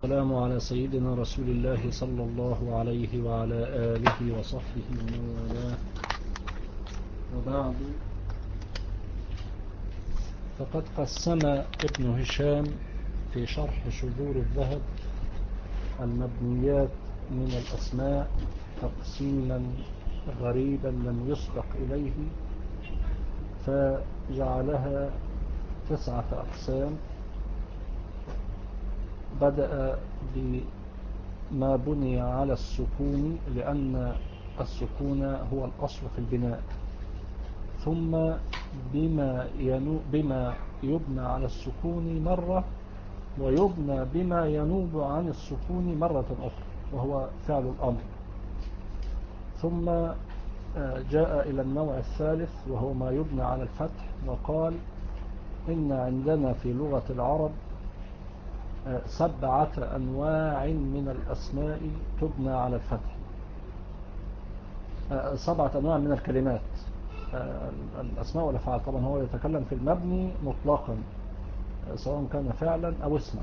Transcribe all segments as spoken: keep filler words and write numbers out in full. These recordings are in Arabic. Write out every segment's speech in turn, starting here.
والسلام على سيدنا رسول الله صلى الله عليه وعلى آله وصحبه ومن والاه، وبعد. فقد قسم ابن هشام في شرح شذور الذهب المبنيات من الأسماء تقسيما غريبا لم يسبق إليه، فجعلها تسعة أقسام. بدأ بما بني على السكون لأن السكون هو الأصل في البناء، ثم بما, ينو بما يبنى على السكون مرة، ويبنى بما ينوب عن السكون مرة أخرى وهو فعل الأمر. ثم جاء إلى النوع الثالث وهو ما يبنى على الفتح، وقال إن عندنا في لغة العرب سبعة أنواع من الأسماء تبنى على الفتح، سبعة أنواع من الكلمات الأسماء والأفعال. طبعا هو يتكلم في المبني مطلقا سواء كان فعلا أو اسما.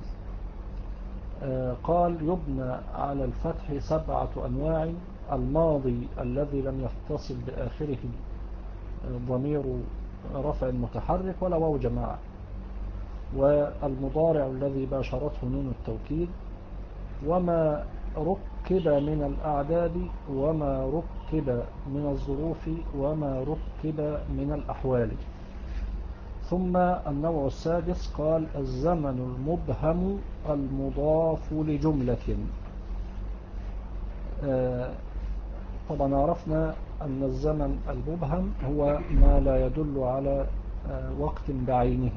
قال يبنى على الفتح سبعة أنواع: الماضي الذي لم يتصل بآخره ضمير رفع متحرك ولا واو جماعة، والمضارع الذي باشرته نون التوكيد، وما ركب من الأعداد، وما ركب من الظروف، وما ركب من الأحوال. ثم النوع السادس قال الزمن المبهم المضاف لجملة. طبعا عرفنا أن الزمن المبهم هو ما لا يدل على وقت بعينه.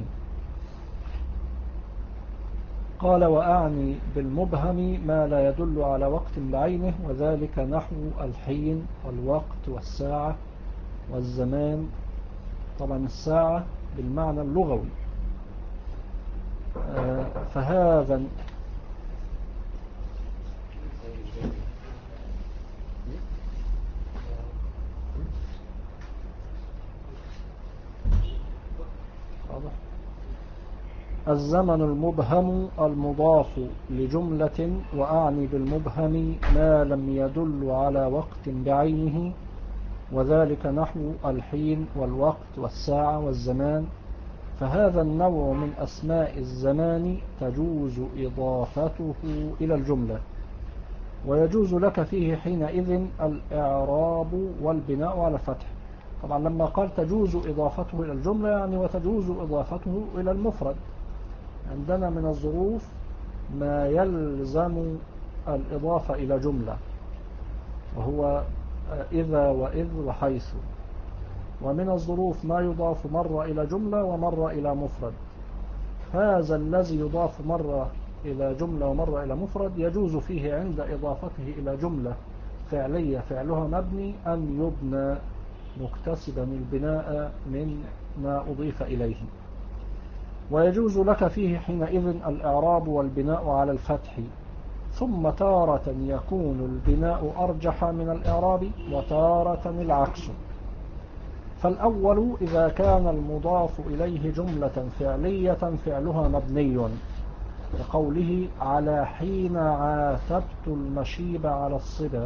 قال وأعني بالمبهم ما لا يدل على وقت بعينه، وذلك نحو الحين والوقت والساعة والزمان. طبعا الساعة بالمعنى اللغوي، فهذا الزمن المبهم المضاف لجملة. وأعني بالمبهم ما لم يدل على وقت بعينه، وذلك نحو الحين والوقت والساعة والزمان. فهذا النوع من أسماء الزمان تجوز إضافته إلى الجملة، ويجوز لك فيه حينئذ الإعراب والبناء على الفتح. طبعا لما قال تجوز إضافته إلى الجملة يعني وتجوز إضافته إلى المفرد. عندنا من الظروف ما يلزم الإضافة إلى جملة، وهو إذا وإذ وحيث. ومن الظروف ما يضاف مرة إلى جملة ومرة إلى مفرد. هذا الذي يضاف مرة إلى جملة ومرة إلى مفرد يجوز فيه عند إضافته إلى جملة فعلية فعلها مبني أن يبنى مكتسبا البناء من ما أضيف إليه. ويجوز لك فيه حينئذ الإعراب والبناء على الفتح. ثم تارة يكون البناء أرجح من الإعراب، وتارة العكس. فالأول إذا كان المضاف إليه جملة فعلية فعلها مبني، كقوله على حين عاتبت المشيب على الصبا.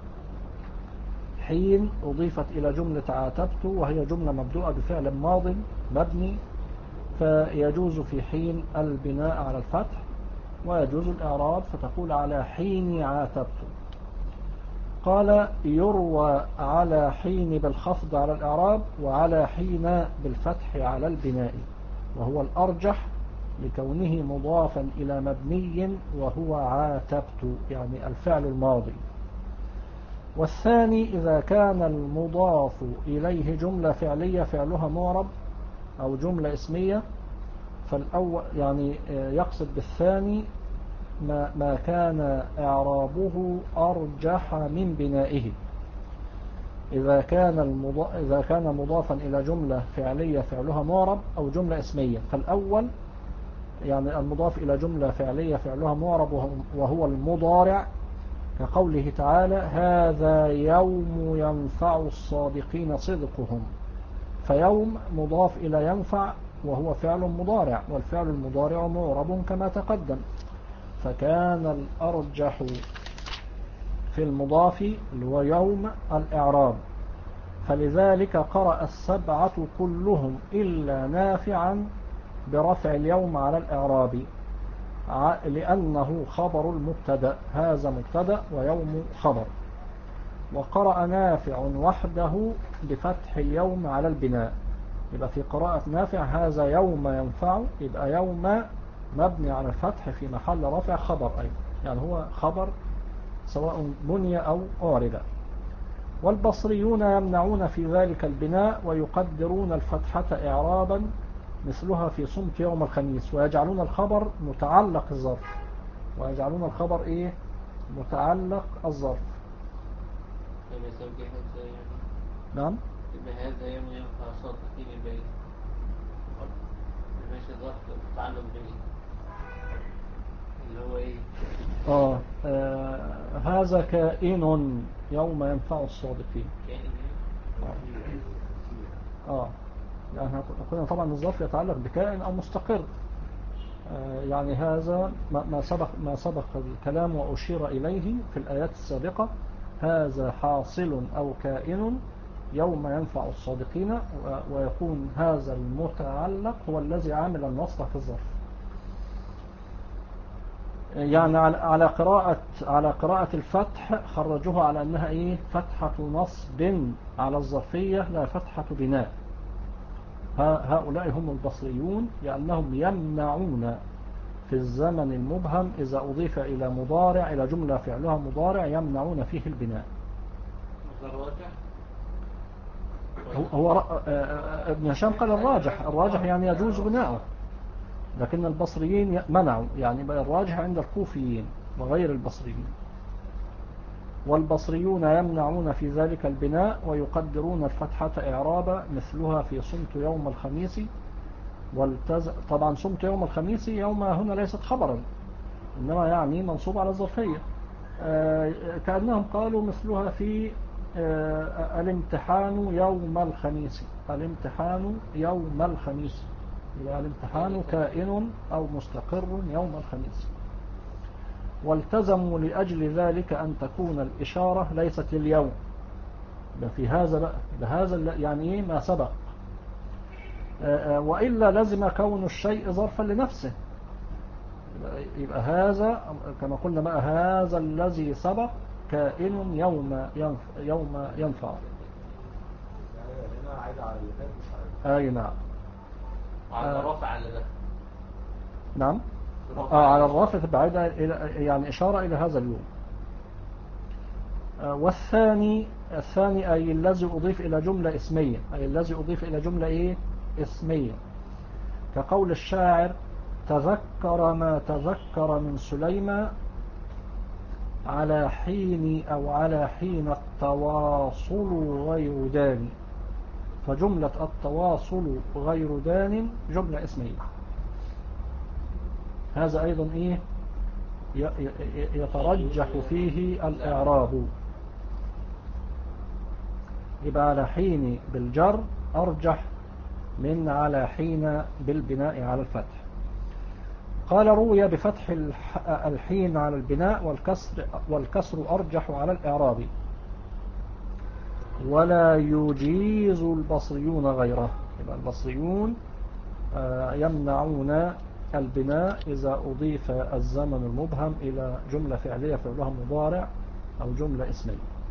حين أضيفت إلى جملة عاتبت وهي جملة مبدوءة بفعل ماض مبني، فيجوز في حين البناء على الفتح، ويجوز الإعراب فتقول على حين عاتبت. قال يروى على حين بالخفض على الإعراب، وعلى حين بالفتح على البناء، وهو الأرجح لكونه مضافا إلى مبني وهو عاتبت يعني الفعل الماضي. والثاني إذا كان المضاف إليه جملة فعلية فعلها معرب أو جملة اسمية، فالأول يعني يقصد بالثاني ما, ما كان إعرابه أرجح من بنائه. إذا كان المضاف إذا كان مضافا إلى جملة فعلية فعلها معرب أو جملة اسمية، فالأول يعني المضاف إلى جملة فعلية فعلها معرب وهو المضارع، كقوله تعالى هذا يوم ينفع الصادقين صدقهم. فيوم مضاف إلى ينفع وهو فعل مضارع، والفعل المضارع معرب كما تقدم. فكان الأرجح في المضاف اللي هو يوم الإعراب، فلذلك قرأ السبعة كلهم إلا نافعا برفع اليوم على الإعراب، لأنه خبر المبتدأ، هذا مبتدأ ويوم خبر. وقرأ نافع وحده بفتح اليوم على البناء، يبقى في قراءة نافع هذا يوم ينفع، يبقى يوم مبني على الفتح في محل رفع خبر أيضا، يعني هو خبر سواء بني أو أعرب. والبصريون يمنعون في ذلك البناء ويقدرون الفتحة إعرابا مثلها في صمت يوم الخميس، ويجعلون الخبر متعلق الظرف، ويجعلون الخبر إيه متعلق الظرف. نعم. بهذا يوم ينفع صادقين البيت ماشي ظرف تعلق به اللي هو ايه آه. آه هذا كائن يوم ينفع الصادقين. كائن اه, آه. يعني كنا طبعا الظرف يتعلق بكائن او مستقر. آه يعني هذا ما سبق ما سبق الكلام واشير اليه في الايات السابقه، هذا حاصل او كائن يوم ينفع الصادقين، ويكون هذا المتعلق هو الذي عامل النصب في الظرف. يعني على قراءة على قراءة الفتح خرجوها على أنها إيه فتحة نصب على الظرفية لا فتحة بناء. هؤلاء هم البصريون، لأنهم يمنعون في الزمن المبهم إذا أضيف إلى مضارع إلى جملة فعلها مضارع يمنعون فيه البناء. هو ابن هشام قال الراجح الراجح يعني يجوز بناؤه، لكن البصريين منعوا، يعني بقى الراجح عند الكوفيين وغير البصريين. والبصريون يمنعون في ذلك البناء ويقدرون الفتحة إعرابا مثلها في صمت يوم الخميس والتز... طبعا صمت يوم الخميس يوم هنا ليست خبرا، إنما يعني منصوب على الظرفية. آه كأنهم قالوا مثلها في آه الامتحان يوم الخميس، الامتحان يوم الخميس، يبقى الامتحان كائن أو مستقر يوم الخميس. والتزموا لأجل ذلك أن تكون الإشارة ليست لليوم، في هذا بقى لهذا يعني إيه ما سبق، وإلا لازم كون الشيء ظرفا لنفسه، يبقى هذا كما قلنا بقى هذا الذي سبق كائن يوم ينفع, يوم ينفع. أي نعم. على الرفع على ده. نعم. آه على الرفع تبعد يعني إشارة إلى هذا اليوم. آه والثاني الثاني أي الذي أضيف إلى جملة اسمية، أي الذي أضيف إلى جملة إيه اسمية، كقول الشاعر تذكر ما تذكر من سليمان على حين أو على حين التواصل غير دان، فجملة التواصل غير دان جملة اسمية. هذا أيضا إيه يترجح فيه الإعراب، يبقى على حين بالجر أرجح من على حين بالبناء على الفتح. قال روي بفتح الحين على البناء والكسر, والكسر أرجح على الإعراب، ولا يجيز البصريون غيره، يبقى البصريون يمنعون البناء إذا أضيف الزمن المبهم إلى جملة فعلية فعلها مضارع أو جملة اسمية.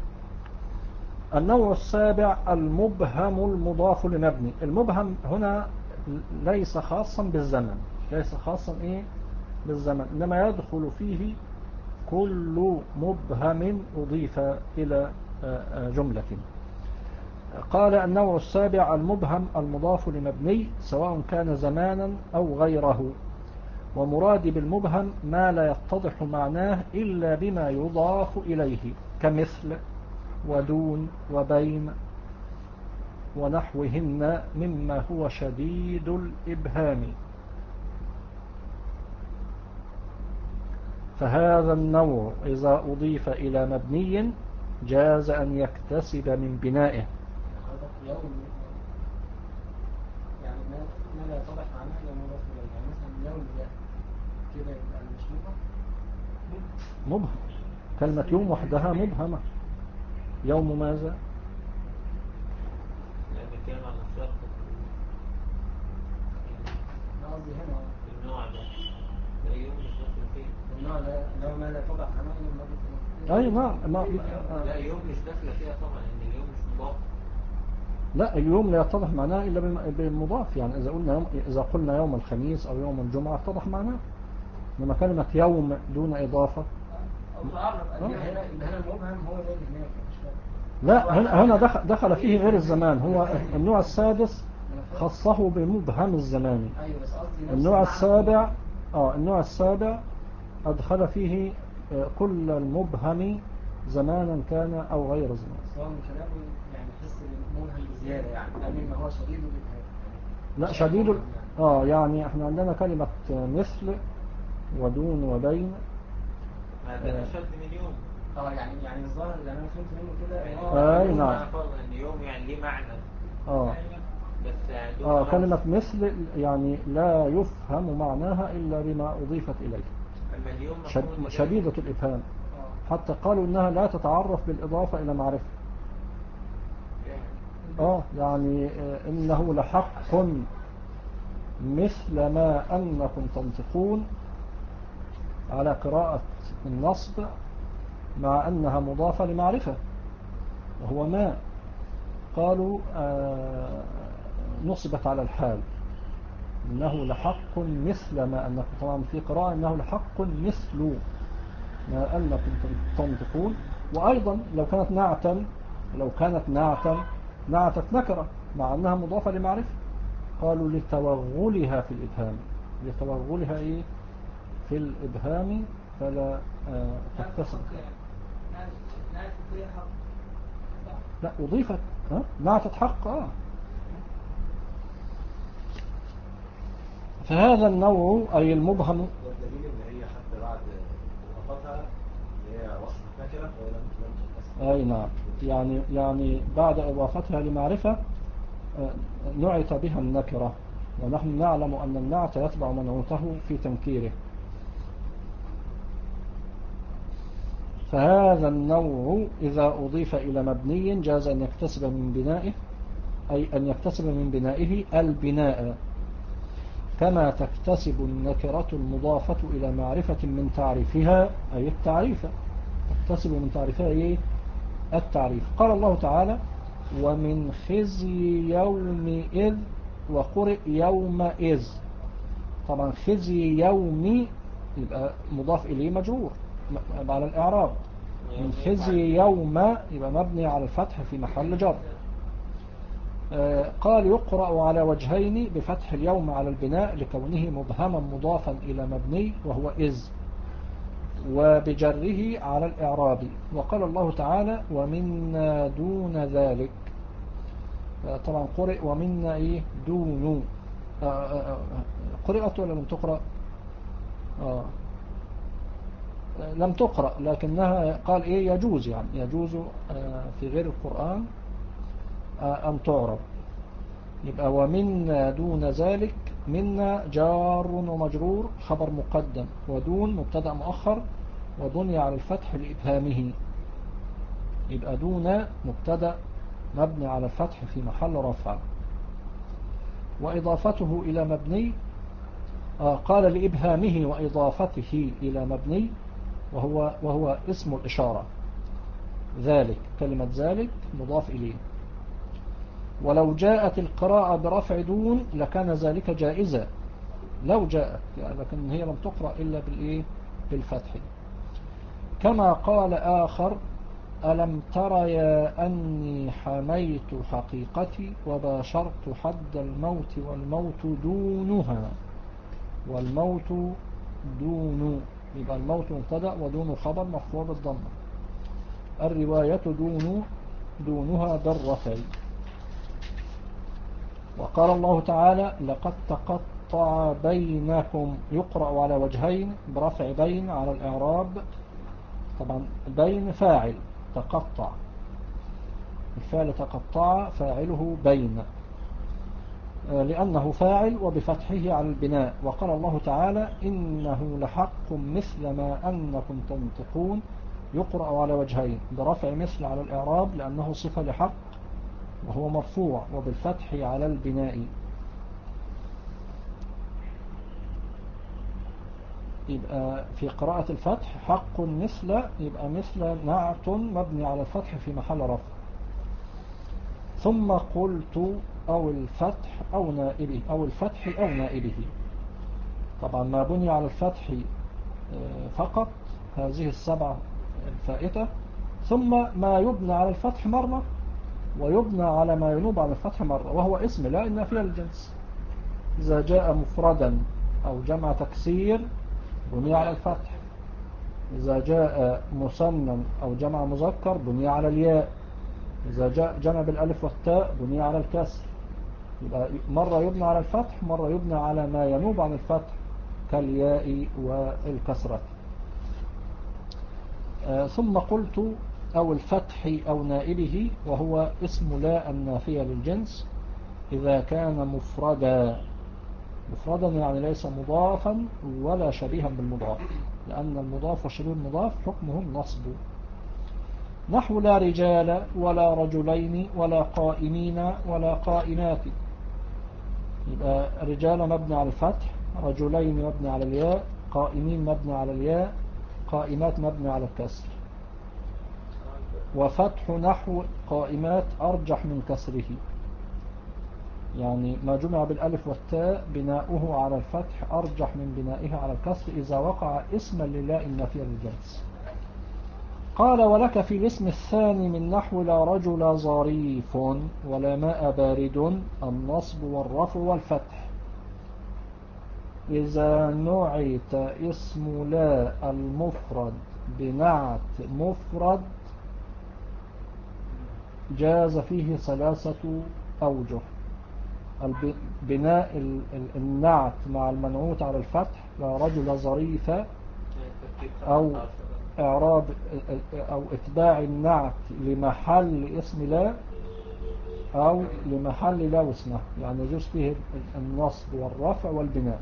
النوع السابع المبهم المضاف لمبني. المبهم هنا ليس خاصا بالزمن، ليس خاصا إيه بالزمن، إنما يدخل فيه كل مبهم أضيف إلى جملة. قال النوع السابع المبهم المضاف لمبني سواء كان زمانا أو غيره، ومراد بالمبهم ما لا يتضح معناه إلا بما يضاف إليه كمثل ودون وبين ونحوهن مما هو شديد الإبهام. فهذا النوع إذا أضيف إلى مبني جاز أن يكتسب من بنائه. يعني ما لا يتضح معناه إلا مضاف إليه، يعني مثلا يوم ده كده يبقى مش مضاف. مبهم. كلمة يوم وحدها مبهمة. يوم ماذا؟ لأن كان على الشرط أنا قصدي هنا النوع ده ده يوم مش داخل فيه. النوع ده اللي هو ما لا تضع عنه إلا أي نعم. ما لا يوم مش داخل فيها طبعا لأن اليوم مش مضاف. لا، اليوم لا يتضح معناه إلا بالم- بالمضاف. يعني إذا قلنا يوم إذا قلنا يوم الخميس أو يوم الجمعة اتضح معناه. لما كلمة يوم دون إضافة أو تعرف هنا هنا هنا المبهم هو اللي هناك مش فاهم. لا، هنا هنا دخل, دخل فيه غير الزمان. هو النوع السادس خصه بمبهم الزمان. أيوة بس قصدي نفس النوع المعنى. السابع آه النوع السابع أدخل فيه آه، كل المبهم زمانا كان أو غير زمان. سواء من كلامه يعني تحس المبهم بزيادة يعني لأن إن هو شديد الإبهام. لا، شديد ال- آه يعني احنا عندنا كلمة مثل ودون وبين. ما ده أشد من يوم. اه يعني يعني الظاهر يعني انا فهمت منه كده يعني إن هو أي يوم نعم. أنا فرض إن يوم يعني ليه معنى. آه بس يعني دون آه لفظ. كلمة مثل يعني لا يفهم معناها إلا بما أضيفت إليه. أما اليوم شد مفهوم شديدة الإبهام. حتى قالوا إنها لا تتعرف بالإضافة إلى معرفة. آه يعني آه إنه لحق مثل ما أنكم تنطقون على قراءة النصب مع أنها مضافة لمعرفة وهو ما. قالوا آه نصبت على الحال. إنه لحق مثل ما أنكم، طبعا في قراءة إنه لحق مثل ما أنكم تنطقون. وأيضا لو كانت نعتا لو كانت نعتا نعتت نكرة مع أنها مضافة لمعرفة. قالوا لتوغلها في الإبهام. لتوغلها إيه في الإبهام فلا آه تكتسب. لا، أضيفت ها نعتت حق. آه فهذا النوع أي المبهم. والدليل ان هي حتى بعد اضافتها هي وصف نكره وهي لم لم أي نعم. يعني يعني بعد إضافتها لمعرفة آه، نعت بها النكرة. ونحن نعلم أن النعت يتبع منعوته في تنكيره. فهذا النوع إذا أضيف إلى مبني جاز أن يكتسب من بنائه، أي أن يكتسب من بنائه البناء، كما تكتسب النكرة المضافة إلى معرفة من تعريفها أي التعريف. تكتسب من تعريفها أي التعريف. قال الله تعالى ومن خزي يومئذ وقرئ يومئذ. طبعا خزي يومي يبقى مضاف إليه مجرور على الإعراب. من خزي يوم يبقى مبني على الفتح في محل جر. آه قال يقرأ على وجهين بفتح اليوم على البناء لكونه مبهما مضافا إلى مبني وهو إذ، وبجره على الإعراب. وقال الله تعالى ومنا دون ذلك. آه طبعا قرئ ومنا إيه دون. آه آه قرئت ولا لم تقرأ؟ آه لم تقرأ لكنها قال إيه يجوز، يعني يجوز آه في غير القرآن آه أن تعرب. يبقى ومنا دون ذلك. منا جار ومجرور خبر مقدم، ودون مبتدأ مؤخر وبني على الفتح لإبهامه. يبقى دون مبتدأ مبني على الفتح في محل رفع. وإضافته إلى مبني آه قال لإبهامه وإضافته إلى مبني وهو, وهو اسم الإشارة. ذلك كلمة ذلك مضاف إليه. ولو جاءت القراءة برفع دون لكان ذلك جائزة لو جاءت، يعني لكن هي لم تقرأ إلا بالإيه بالفتح. كما قال آخر ألم تر يا أني حميت حقيقتي وباشرت حد الموت والموت دونها. والموت دون يبقى الموت مبتدأ ودون خبر مرفوع بالضمة. الرواية دون دونها بالرفع. وقال الله تعالى لقد تقطع بينكم. يقرأ على وجهين برفع بين على الإعراب. طبعا بين فاعل تقطع، الفعل تقطع فاعله بين. لأنه فاعل وبفتحه على البناء. وقال الله تعالى إنه لحق مثل ما أنكم تنطقون يقرأ على وجهين، برفع مثل على الإعراب لأنه صفة لحق وهو مرفوع، وبالفتح على البناء. يبقى في قراءة الفتح حق مثل، يبقى مثل نعت مبني على الفتح في محل رفع. ثم قلت أو الفتح أو نائبه، أو الفتح أو نائبه. طبعا ما بني على الفتح فقط هذه السبعة الفائتة، ثم ما يبنى على الفتح مرة ويبنى على ما ينوب عن الفتح مرة، وهو اسم لا النافية للجنس. إذا جاء مفردا أو جمع تكسير بني على الفتح، إذا جاء مثنى أو جمع مذكر بني على الياء، إذا جاء جمع بالألف والتاء بني على الكسر. يبقى مرة يبنى على الفتح، مرة يبنى على ما ينوب عن الفتح كالياء والكسرة. آه ثم قلت أو الفتح أو نائبه، وهو اسم لا النافية للجنس إذا كان مفردا. مفردا يعني ليس مضافا ولا شبيها بالمضاف، لأن المضاف والشبيه المضاف حكمه النصب. نحو لا رجال ولا رجلين ولا قائمين ولا قائمات. يبقى رجال مبني على الفتح، رجلين مبني على الياء، قائمين مبني على الياء، قائمات مبني على الكسر. وفتح نحو قائمات أرجح من كسره، يعني ما جمع بالألف والتاء بناؤه على الفتح أرجح من بنائه على الكسر إذا وقع اسما لله النافية للجنس. قال ولك في الاسم الثاني من نحو لا رجل ظريف ولا ماء بارد النصب والرفع والفتح. إذا نعت اسم لا المفرد بنعت مفرد جاز فيه ثلاثة أوجه: بناء النعت مع المنعوت على الفتح لا رجل ظريفة، أو إعراب أو إتباع النعت لمحل اسم لا أو لمحل لا واسمه، يعني يجوز فيه النصب والرفع والبناء.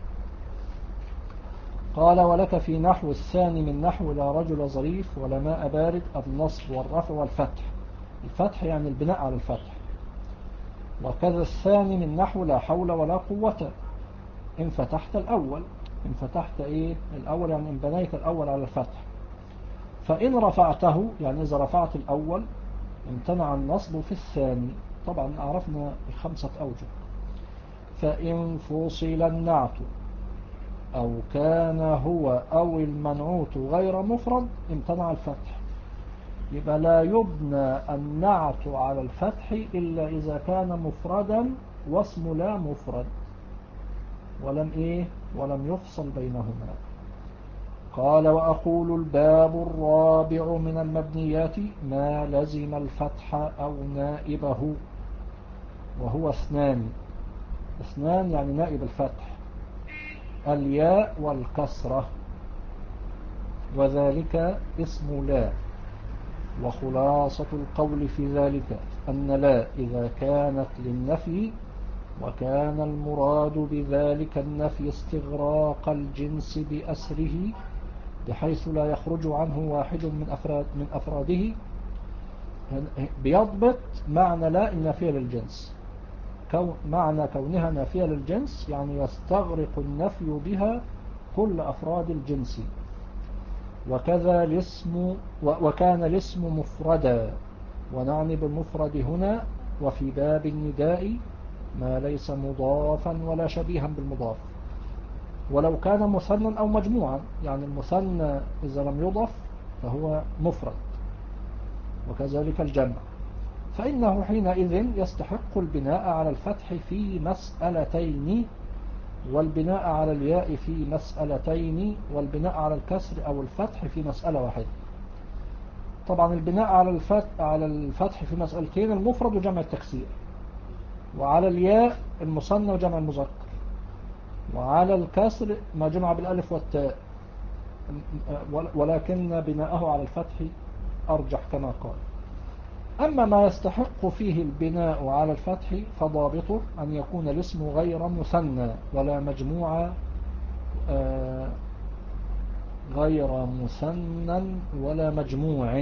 قال ولك في نحو الثاني من نحو لا رجل ظريف ولا ماء بارد النصب والرفع والفتح. الفتح يعني البناء على الفتح. وكذا الثاني من نحو لا حول ولا قوة إن فتحت الأول. إن فتحت إيه الأول يعني إن بنيت الأول على الفتح. فإن رفعته يعني إذا رفعت الأول امتنع النصب في الثاني. طبعا عرفنا الخمسة أوجه. فإن فصل النعت أو كان هو أو المنعوت غير مفرد امتنع الفتح. يبقى لا يبنى النعت على الفتح إلا إذا كان مفردا واسم لا مفرد ولم إيه ولم يفصل بينهما. قال وأقول الباب الرابع من المبنيات ما لزم الفتح أو نائبه، وهو اثنان. اثنان يعني نائب الفتح: الياء والكسرة، وذلك اسم لا. وخلاصة القول في ذلك أن لا إذا كانت للنفي وكان المراد بذلك النفي استغراق الجنس بأسره بحيث لا يخرج عنه واحد من أفراد من أفراده، بيضبط معنى لا النافية للجنس. كون معنى كونها نافية للجنس يعني يستغرق النفي بها كل أفراد الجنس. وكذا الاسم وكان الاسم مفردا، ونعني بالمفرد هنا وفي باب النداء ما ليس مضافا ولا شبيها بالمضاف، ولو كان مثنى أو مجموعا. يعني المثنى إذا لم يضف فهو مفرد، وكذلك الجمع، فإنه حينئذ يستحق البناء على الفتح في مسألتين، والبناء على الياء في مسألتين، والبناء على الكسر أو الفتح في مسألة واحدة. طبعا البناء على الفتح على الفتح في مسألتين المفرد وجمع التكسير، وعلى الياء المثنى وجمع المذكر، وعلى الكسر ما جمع بالألف والتاء، ولكن بناءه على الفتح أرجح كما قال. أما ما يستحق فيه البناء على الفتح فضابطه أن يكون الاسم غير مثنى ولا مجموعة، آه غير مثنى ولا مجموع.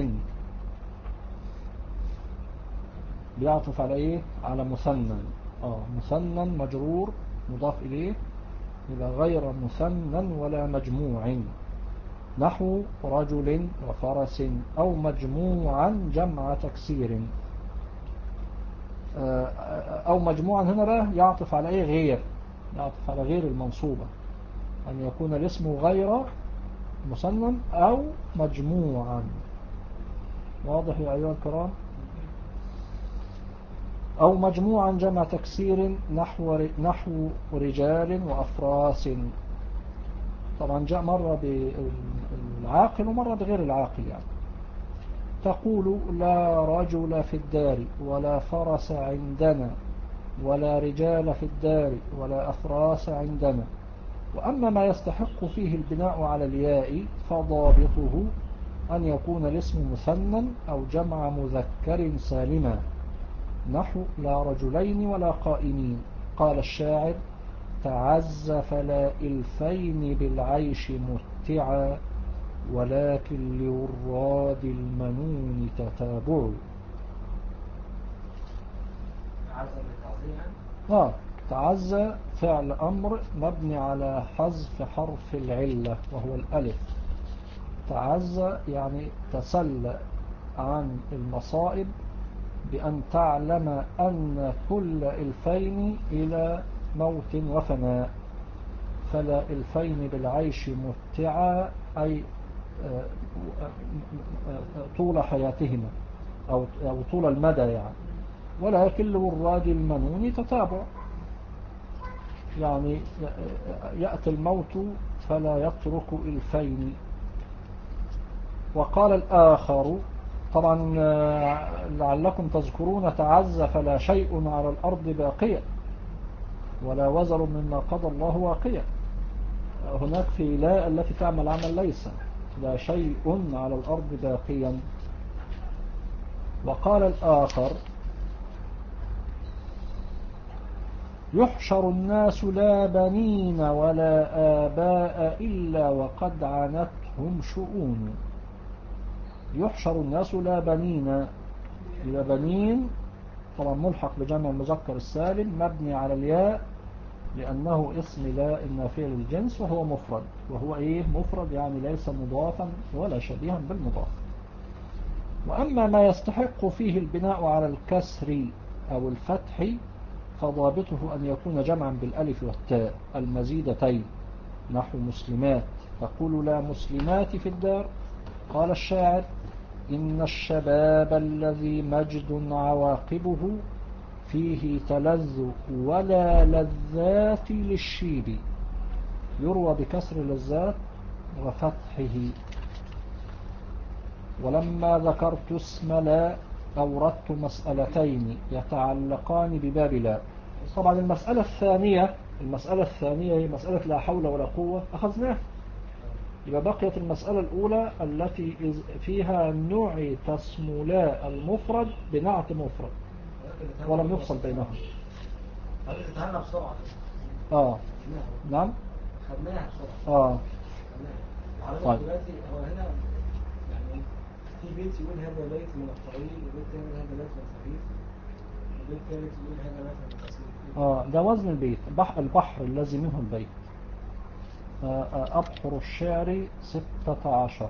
بيعطف على ايه؟ على مثنى. اه مثنى مجرور مضاف اليه، يبقى غير مثنى ولا مجموع، نحو رجل وفرس، او مجموعا جمع تكسير. او مجموعا هنا بقى يعطف على ايه؟ غير، يعطف على غير المنصوبة، ان يكون الاسم غير مثنى او مجموعا. واضح يا ايها الكرام؟ أو مجموعا جمع تكسير نحو نحو رجال وأفراس. طبعا جاء مرة بالعاقل ومرة بغير العاقل. يعني تقول لا رجل في الدار ولا فرس عندنا ولا رجال في الدار ولا أفراس عندنا. وأما ما يستحق فيه البناء على الياء فضابطه أن يكون الاسم مثنى أو جمع مذكر سالما، نحو لا رجلين ولا قائمين. قال الشاعر تعز فلا إلفين بالعيش متعا ولكن لوراد المنون تتابع. تعز بالتعظيم يعني؟ آه تعز فعل أمر مبني على حذف حرف العلة وهو الألف. تعز يعني تسلى عن المصائب بأن تعلم أن كل إلفين إلى موت وفناء. فلا إلفين بالعيش متعا أي طول حياتهما أو طول المدى يعني. ولكن لوراد المنون تتابع، يعني يأتي الموت فلا يترك إلفين. وقال الآخر طبعا لعلكم تذكرون تعز فلا شيء على الأرض باقية ولا وزر مما قضى الله واقية. هناك في لا التي تعمل عمل ليس لا شيء على الأرض باقيا. وقال الآخر يحشر الناس لا بنين ولا آباء إلا وقد عنتهم شؤون. يحشر الناس لا بنين، لا بنين طبعا ملحق بجمع المذكر السالم مبني على الياء لأنه اسم لا النافية للجنس وهو مفرد. وهو إيه مفرد؟ يعني ليس مضافا ولا شبيها بالمضاف. وأما ما يستحق فيه البناء على الكسر أو الفتح فضابطه أن يكون جمعا بالألف والتاء المزيدتين، نحو مسلمات. تقول لا مسلمات في الدار. قال الشاعر إن الشباب الذي مجد عواقبه فيه تلذ ولا لذات للشيب. يروى بكسر لذات وفتحه. ولما ذكرت اسم لا أوردت مسألتين يتعلقان بباب لا. طبعا المسألة الثانية المسألة الثانية هي مسألة لا حول ولا قوة أخذناها. يبقى بقيت المسألة الأولى التي فيها نعت اسم لا المفرد بنعت مفرد ولم يفصل بينهم. خدناها بسرعة. آه نعم خدناها بسرعة. آه طيب دلوقتي هو هنا يعني في بيت يقول هذا بيت من الطويل وبيت ثاني يقول هذا بيت من الخفيف وبيت ثالث يقول هذا بيت من القصير. آه ده وزن البيت. بحر البحر الذي منه البيت. آه آه أبحر الشعر ستة عشر،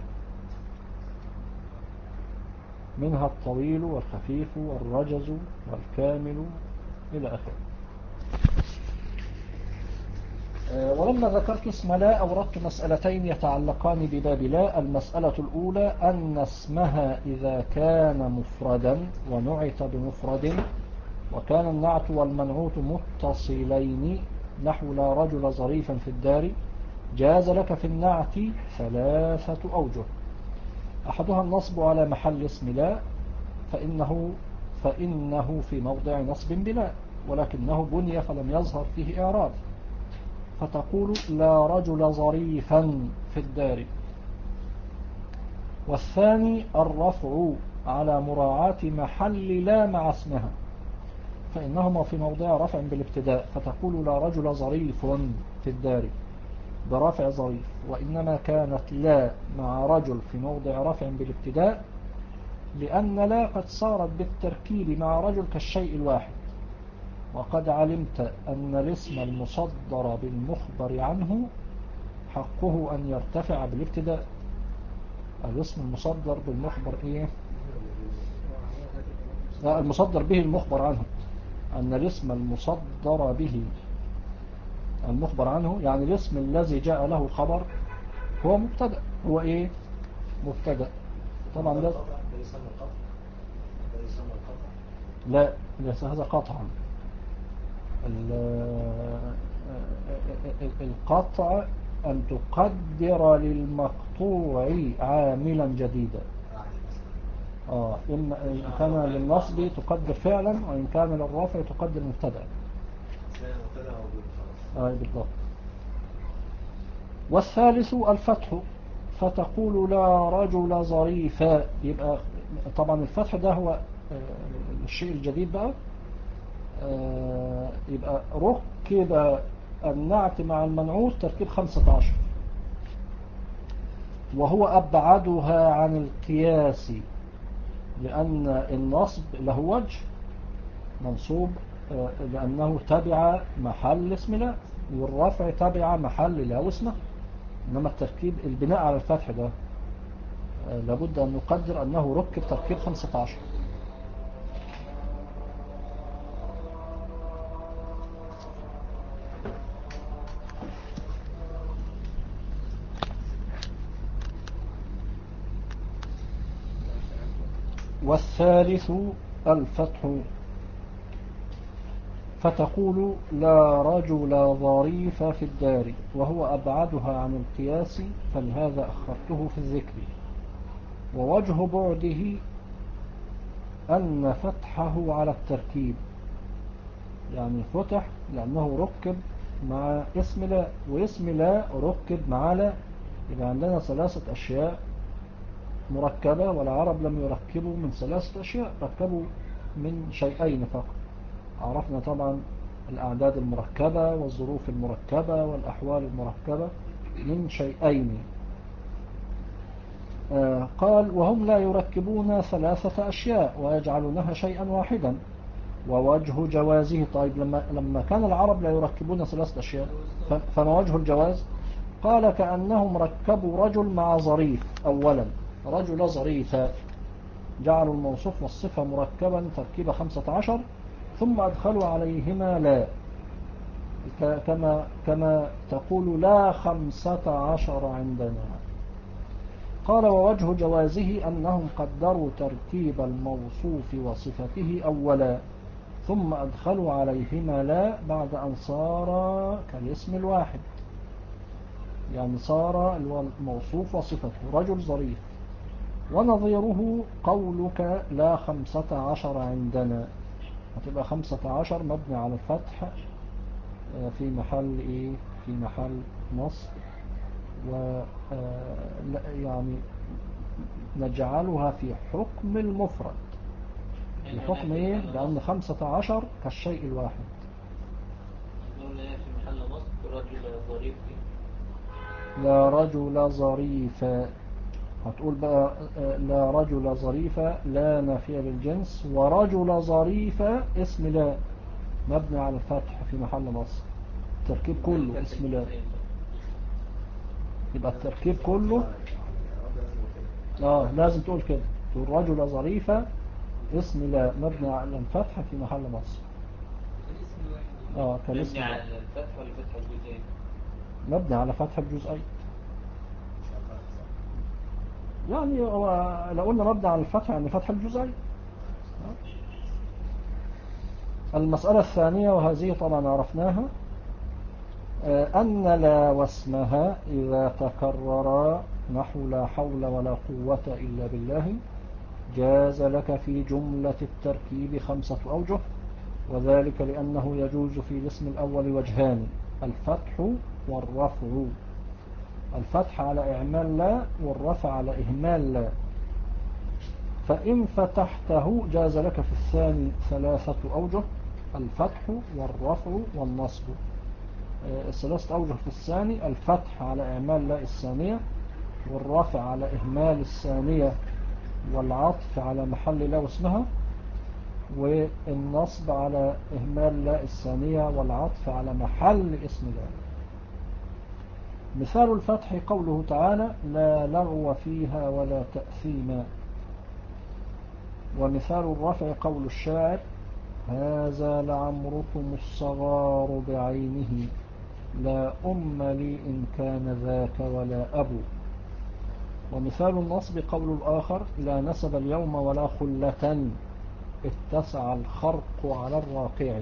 منها الطويل والخفيف والرجز والكامل إلى آخره. ولما ذكرت اسم لا أوردت مسألتين يتعلقان بباب لا. المسألة الأولى أن اسمها إذا كان مفردا ونعت بمفرد وكان النعت والمنعوت متصلين نحو لا رجل ظريفا في الدار جاز لك في النعت ثلاثة أوجه. أحدها النصب على محل اسم لا فإنه, فإنه في موضع نصب بلا ولكنه بني فلم يظهر فيه إعراب، فتقول لا رجل ظريفا في الدار. والثاني الرفع على مراعاة محل لا مع اسمها، فإنهما في موضع رفع بالابتداء، فتقول لا رجل ظريف في الدار برفع ظريف، وإنما كانت لا مع رجل في موضع رفع بالابتداء لأن لا قد صارت بالتركيب مع رجل كالشيء الواحد. وقد علمت أن الاسم المصدر بالمخبر عنه حقه أن يرتفع بالابتداء. الاسم المصدر بالمخبر إيه؟ لا، المصدر به المخبر عنه، أن الاسم المصدر به المخبر عنه يعني الاسم الذي جاء له الخبر هو مبتدأ. هو إيه؟ مبتدأ. طبعا ده لا، ليس هذا قطعا. القطع أن تقدر للمقطوع عاملا جديدا. آه إن كان للنصب تقدر فعلا، وإن كان للرفع تقدر مبتدأ. آه بالضبط. والثالث الفتح، فتقول لا رجل ظريفا. يبقى طبعا الفتح ده هو الشيء الجديد بقى. يبقى ركب النعت مع المنعوت تركيب خمسة عشر، وهو أبعدها عن القياس، لأن النصب له وجه منصوب لأنه تبع محل اسم لا، والرفع تبع محل لا واسمه. إنما التركيب البناء على الفتح ده لابد أن نقدر أنه ركب تركيب خمسة عشر. والثالث الفتح، فتقول لا رجل ظريف في الدار، وهو أبعدها عن القياس، فلهذا أخرته في الذكر. ووجه بعده أن فتحه على التركيب، يعني فتح لأنه ركب مع اسم لا، واسم لا ركب مع لا. يبقى عندنا ثلاثة أشياء مركبة، والعرب لم يركبوا من ثلاثة أشياء، ركبوا من شيئين فقط. عرفنا طبعا الأعداد المركبة والظروف المركبة والأحوال المركبة من شيئين. آه قال وهم لا يركبون ثلاثة أشياء ويجعلونها شيئا واحدا. ووجه جوازه، طيب لما, لما كان العرب لا يركبون ثلاثة أشياء فما وجه الجواز؟ قال كأنهم ركبوا رجل مع ظريف أولا، رجل ظريفا، جعلوا الموصوف والصفة مركبا تركيب خمسة عشر، ثم أدخلوا عليهما لا، كما, كما تقول لا خمسة عشر عندنا. قال ووجه جوازه أنهم قدروا تركيب الموصوف وصفته أولا، ثم أدخلوا عليهما لا بعد أن صار كالاسم الواحد، يعني صار الموصوف وصفته رجل ظريف. ونظيره قولك لا خمسة عشر عندنا، هتبقى خمسة عشر مبني على الفتح في محل إيه؟ في محل نصب، و يعني نجعلها في حكم المفرد. في حكم إيه؟ لأن خمسة عشر كالشيء الواحد. نقول في محل نصب رجل ظريف. لا رجل ظريفا، هتقول بقى لا رجل ظريفا لا نافية للجنس، ورجل ظريفا اسم لا مبني على الفتح في محل نصب. التركيب كله اسم لا، يبقى التركيب كله اه لازم تقول كده، تقول رجل ظريفا اسم لا مبني على الفتح في محل نصب. اه كالاسم مبني على الفتح ولا فتح الجزئين؟ مبني على فتح الجزئين. يعني لو قلنا مبني على الفتح يعني فتح الجزئين. المسألة الثانية، وهذه طبعا عرفناها، أن لا واسمها إذا تكرر نحو لا حول ولا قوة إلا بالله جاز لك في جملة التركيب خمسة أوجه، وذلك لأنه يجوز في الاسم الأول وجهان: الفتح والرفع. الفتح على إعمال لا، والرفع على إهمال لا. فإن فتحته جاز لك في الثاني ثلاثة أوجه: الفتح والرفع والنصب. الثلاثة أوجه في الثاني: الفتح على إعمال لا الثانية، والرفع على إهمال الثانية والعطف على محل لا اسمها، والنصب على إهمال لا الثانية والعطف على محل اسم لا. مثال الفتح قوله تعالى: لا لغو فيها ولا تأثيما. ومثال الرفع قول الشاعر: هذا لعمركم الصغار بعينه، لا أم لي إن كان ذاك ولا أبو. ومثال النصب قول الآخر: لا نسب اليوم ولا خلة، اتسع الخرق على الراقع.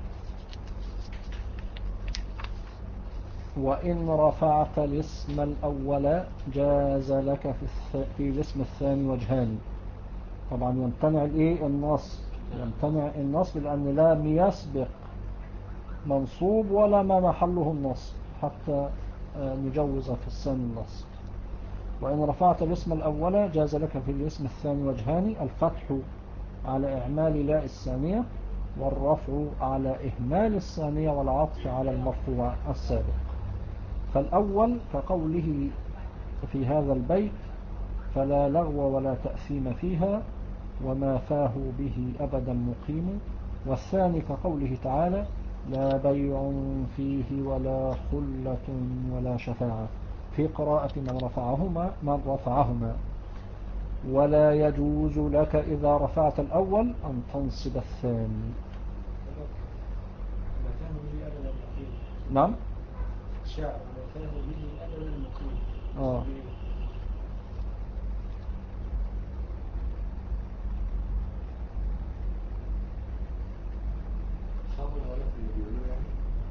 وإن رفعت الاسم الأول جاز لك في الاسم الثاني وجهان. طبعا يمتنع الايه النصب، يمتنع النصب لأن لام يسبق منصوب ولا ما محله النصب حتى نجوز في الثاني النصب. وإن رفعت الاسم الأول جاز لك في الاسم الثاني وجهان: الفتح على إعمال لا الثانية، والرفع على إهمال الثانية والعطف على المرفوع السابق. فالأول كقوله في هذا البيت: فلا لغو ولا تأثيم فيها وما فاه به أبدا مقيم. والثاني كقوله تعالى: لا بيع فيه ولا خلة ولا شفاعة، في قراءة من رفعهما من رفعهما. ولا يجوز لك إذا رفعت الأول أن تنصب الثاني. نعم. الشعر وفاه به أبدا المقيم. آه. صبر ولا في البيولوجيا يعني؟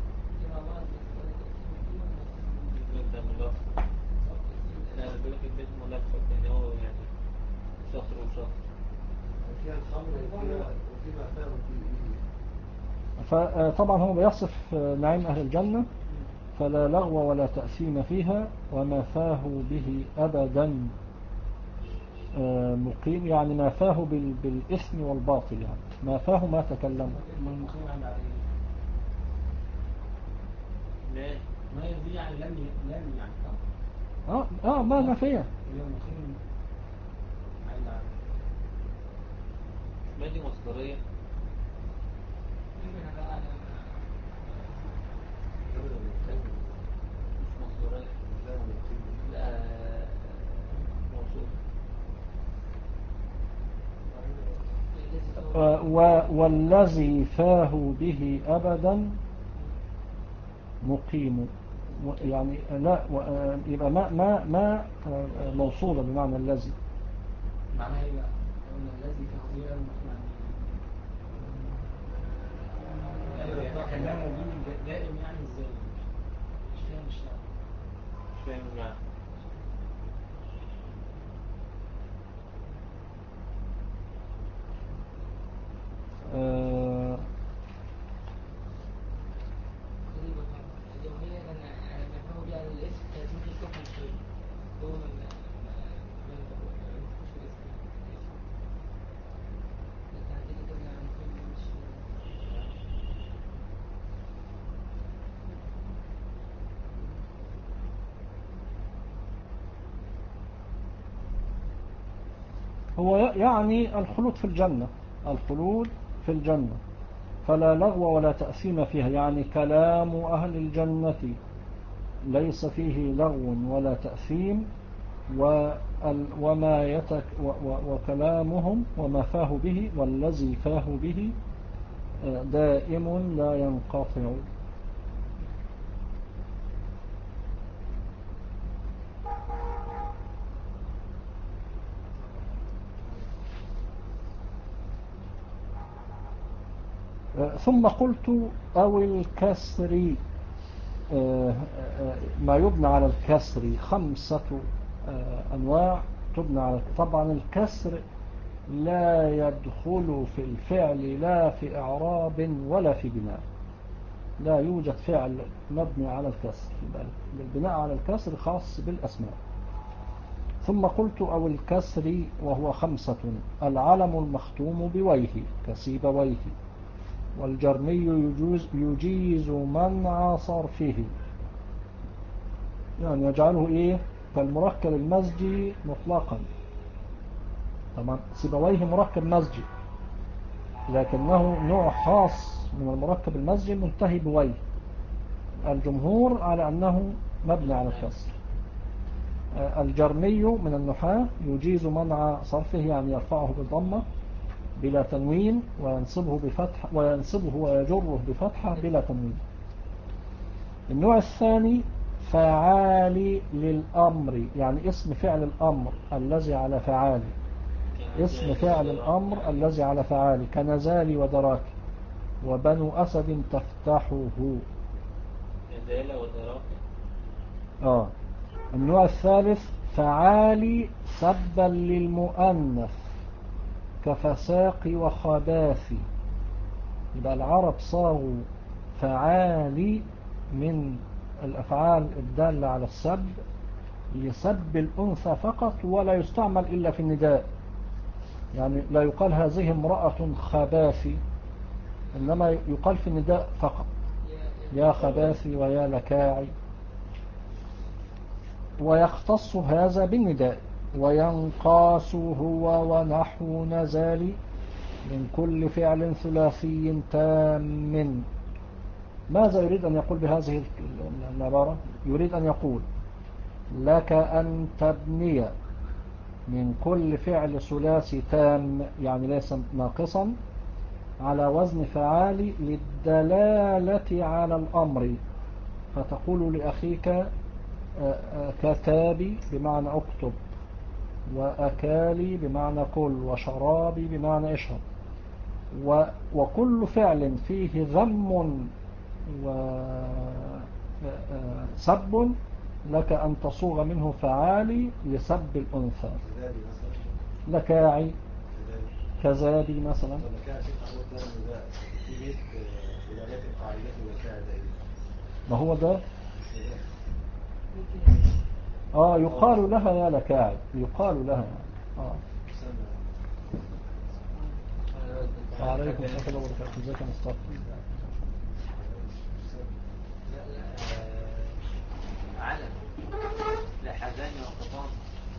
ده ملفق. أنا بقول لك البيت ملفق يعني هو يعني شهر وشهر. فيها الخمر وفيها وفيما فاه فيه. فطبعا هو بيصف نعيم أهل الجنة: فلا لغو ولا تأثيم فيها وما فاه به أبدا مقيم، يعني ما فاه بالإثم والباطل، يعني ما فاه ما تكلموا. ماشي. ما يرضي يعني لم ي- لم يعني اه اه ما نفيه. ما دي مصدرية. مش مصدرية. لا موصول. والذي فاه به أبدا مقيم، يعني لا يبقى ما ما ما موصولة بمعنى الذي. معناها ايه بقى؟ الذي فهو ايه يعني كلامه به دائم يعني ازاي؟ مش فاهم الشعر. مش فاهم المعنى. آه هو يعني الخلود في الجنة، الخلود في الجنة. فلا لغو ولا تأثيم فيها، يعني كلام أهل الجنة ليس فيه لغو ولا تأثيم، وما يتك وكلامهم وما فاه به والذي فاه به دائم لا ينقطع. ثم قلت أو الكسر، ما يبنى على الكسر خمسة أنواع تبنى على. طبعا الكسر لا يدخل في الفعل لا في إعراب ولا في بناء. لا يوجد فعل مبني على الكسر، بل البناء على الكسر خاص بالأسماء. ثم قلت أو الكسر وهو خمسة: العلم المختوم بويه كسيبويه، والجرمي يجوز, يجيز منع صرفه، يعني يجعله إيه كالمركب المزجي مطلقا. طبعا سيبويه مركب مزجي، لكنه نوع خاص من المركب المزجي منتهي بويه. الجمهور على أنه مبني على الكسر. الجرمي من النحاة يجيز منع صرفه، يعني يرفعه بالضمة بلا تنوين، وينصبه بفتح وينصبه ويجره بفتحة بلا تنوين. النوع الثاني فعالي للأمر، يعني اسم فعل الأمر الذي على فعالي، اسم فعل الأمر الذي على فعالي كنزالي ودراك وبنو أسد تفتحه. نزال ودراك. آه. النوع الثالث فعالي سبا للمؤنث كفساق وخباث. يبقى العرب صاروا فعالي من الأفعال الدالة على السب يسب الأنثى فقط، ولا يستعمل إلا في النداء. يعني لا يقال هذه امرأة خباثي، إنما يقال في النداء فقط يا خباثي ويا لكاعي. ويختص هذا بالنداء. وينقاس هو ونحو نزال من كل فعل ثلاثي تام. ماذا يريد أن يقول بهذه العبارة؟ يريد أن يقول لك أن تبني من كل فعل ثلاثي تام، يعني ليس ناقصا، على وزن فعال للدلالة على الأمر. فتقول لأخيك كتابي بمعنى اكتب، وأكالي بمعنى كل، وشرابي بمعنى اشرب. وكل فعل فيه ذم وسب لك أن تصوغ منه فعالي لسب الأنثى. لكاعي كذابي مثلا. ما هو ده؟ آه يقال لها يا لكاعي، يقال لها. آه وعليكم السلام ورحمة الله وبركاته. ازيك يا مصطفى؟ لا لا علم لا حزان وقطان.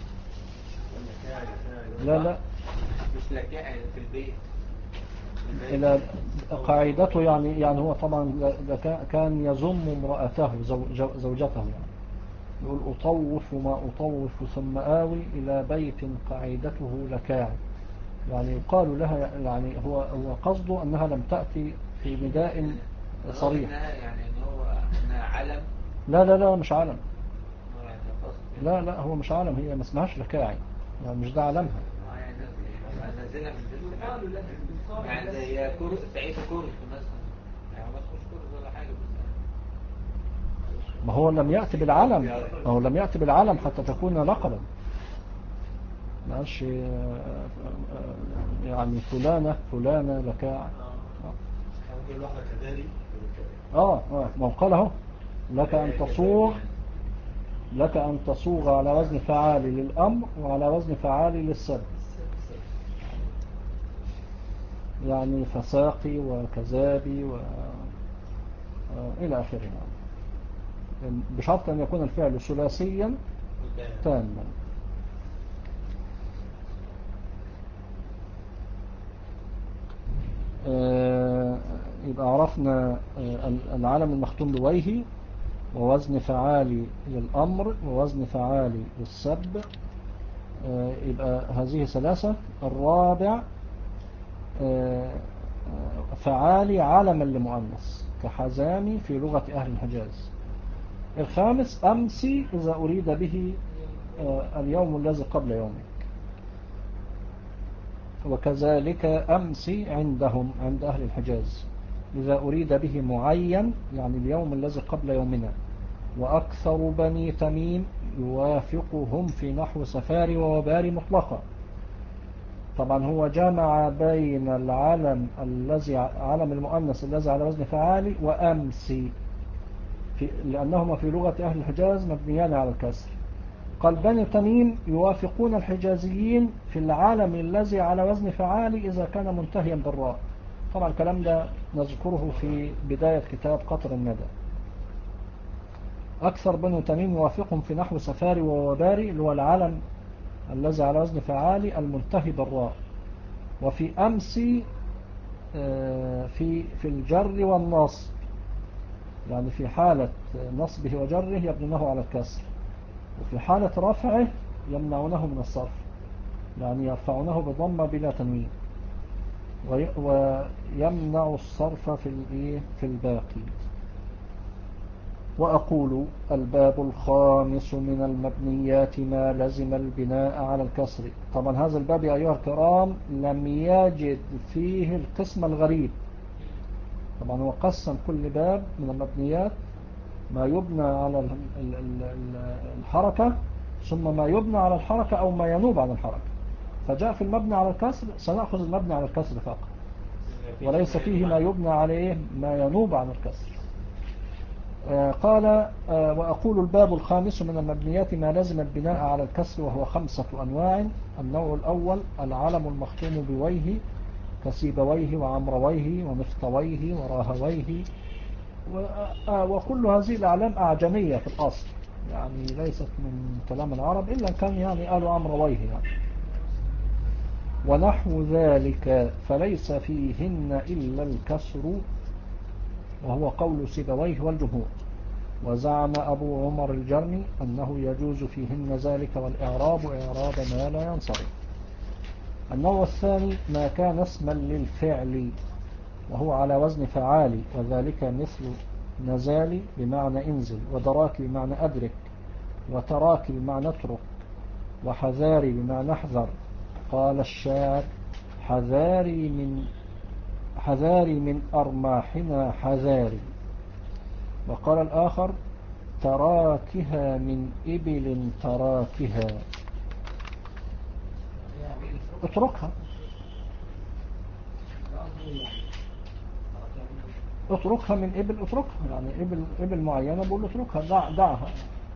لا لا مش لكاعي في البيت. إلى قاعدته، يعني يعني هو طبعا كان يذم امرأته زوجته، يعني يقول أطوف ما أطوف ثم آوي إلى بيت قاعدته لكاعي، يعني يقال لها، يعني هو هو قصده أنها لم تأتي في نداء صريح. يعني إن هو إنها علم. لا لا لا مش علم. لا لا هو مش علم، هي ما اسمهاش لكاعي، يعني مش ده علمها. نازلة من بنت يعني زي كرز سعيد كرز مثلا، يعني ما تخش كرز ولا حاجة. ما هو لم يأتي بالعلم، ما هو لم يأتي بالعلم حتى تكون لقبا. ما قالش يعني فلانة فلانة لكاع. اه اه ما هو قال اهو لك أن تصوغ، لك أن تصوغ على وزن فعالي للأمر وعلى وزن فعالي للسب، يعني فساقي وكذابي و إلى آخره، يعني بشرط أن يكون الفعل ثلاثيا تاما. آه يبقى عرفنا آه العلم المختوم بويه، ووزن فعالي للأمر، ووزن فعالي للسب. آه يبقى هذه ثلاثة. الرابع آه فعالي علما لمؤنث كحزامي في لغة أهل الحجاز. الخامس أمسي إذا أريد به آه اليوم الذي قبل يومك، وكذلك أمسي عندهم عند أهل الحجاز إذا أريد به معين، يعني اليوم الذي قبل يومنا. وأكثر بني تميم يوافقهم في نحو سفاري ووباري مطلقا. طبعا هو جمع بين العلم الذي علم المؤنث الذي على وزن فعالي وأمسي، في لأنهما في لغة أهل الحجاز مبنيان على الكسر. قال بني تميم يوافقون الحجازيين في العالم الذي على وزن فعال إذا كان منتهيا بالراء. طبعا الكلام ده نذكره في بداية كتاب قطر الندى. أكثر بني تميم يوافقهم في نحو سفاري ووباري اللي هو العالم الذي على وزن فعال المنتهي بالراء. وفي أمس في في الجر والنصب، يعني في حالة نصبه وجره يبنونه على الكسر، وفي حالة رفعه يمنعونه من الصرف، يعني يرفعونه بضمة بلا تنوين، ويمنع الصرف في في الباقي. وأقول الباب الخامس من المبنيات ما لزم البناء على الكسر. طبعا هذا الباب يا أيها الكرام لم يجد فيه القسم الغريب. طبعا هو قسم كل باب من المبنيات ما يبنى على الحركة ثم ما يبنى على الحركة أو ما ينوب عن الحركة، فجاء في المبنى على الكسر سنأخذ المبنى على الكسر فقط، وليس فيه ما يبنى عليه ما ينوب عن الكسر. قال وأقول الباب الخامس من المبنيات ما لازم البناء على الكسر وهو خمسة أنواع. النوع الأول العلم المختوم بويه كسيبويه وعمرويه ومفتويه وراهويه، وكل هذه الأعلام أعجمية في الأصل، يعني ليست من كلام العرب إلا كان يعني قالوا عمرويه يعني. ونحو ذلك فليس فيهن إلا الكسر، وهو قول سيبويه والجمهور. وزعم أبو عمر الجرمي أنه يجوز فيهن ذلك والإعراب إعراب ما لا ينصرف. النوع الثاني ما كان اسما للفعل وهو على وزن فعالي، وذلك مثل نزالي بمعنى انزل، ودراكي بمعنى أدرك، وتراكي بمعنى اترك، وحذاري بمعنى احذر. قال الشاعر حذاري من حذاري من أرماحنا حذاري. وقال الآخر تراكها من إبل تراكها، اتركها اتركها من إبل، اتركها يعني إبل, إبل معينة بقول اتركها دع دعها.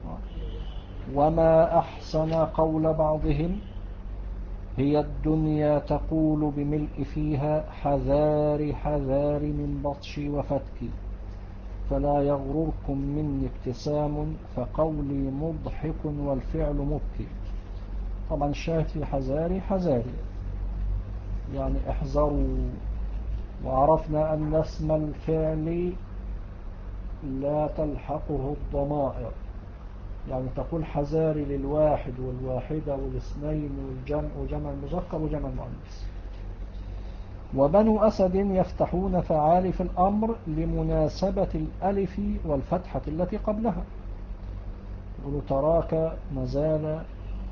وما أحسن قول بعضهم هي الدنيا تقول بملء فيها حذاري حذاري من بطشي وفتكي، فلا يغرركم مني ابتسام فقولي مضحك والفعل مبكي. طبعا الشاهد في حذاري حذاري يعني احذروا. وعرفنا أن اسم الفعل لا تلحقه الضمائر، يعني تقول حذاري للواحد والواحدة والاثنين والجمع وجمع المذكر وجمع المؤنث. وبنو أسد يفتحون فعال في الأمر لمناسبة الألف والفتحة التي قبلها. يقولوا تراك نزال،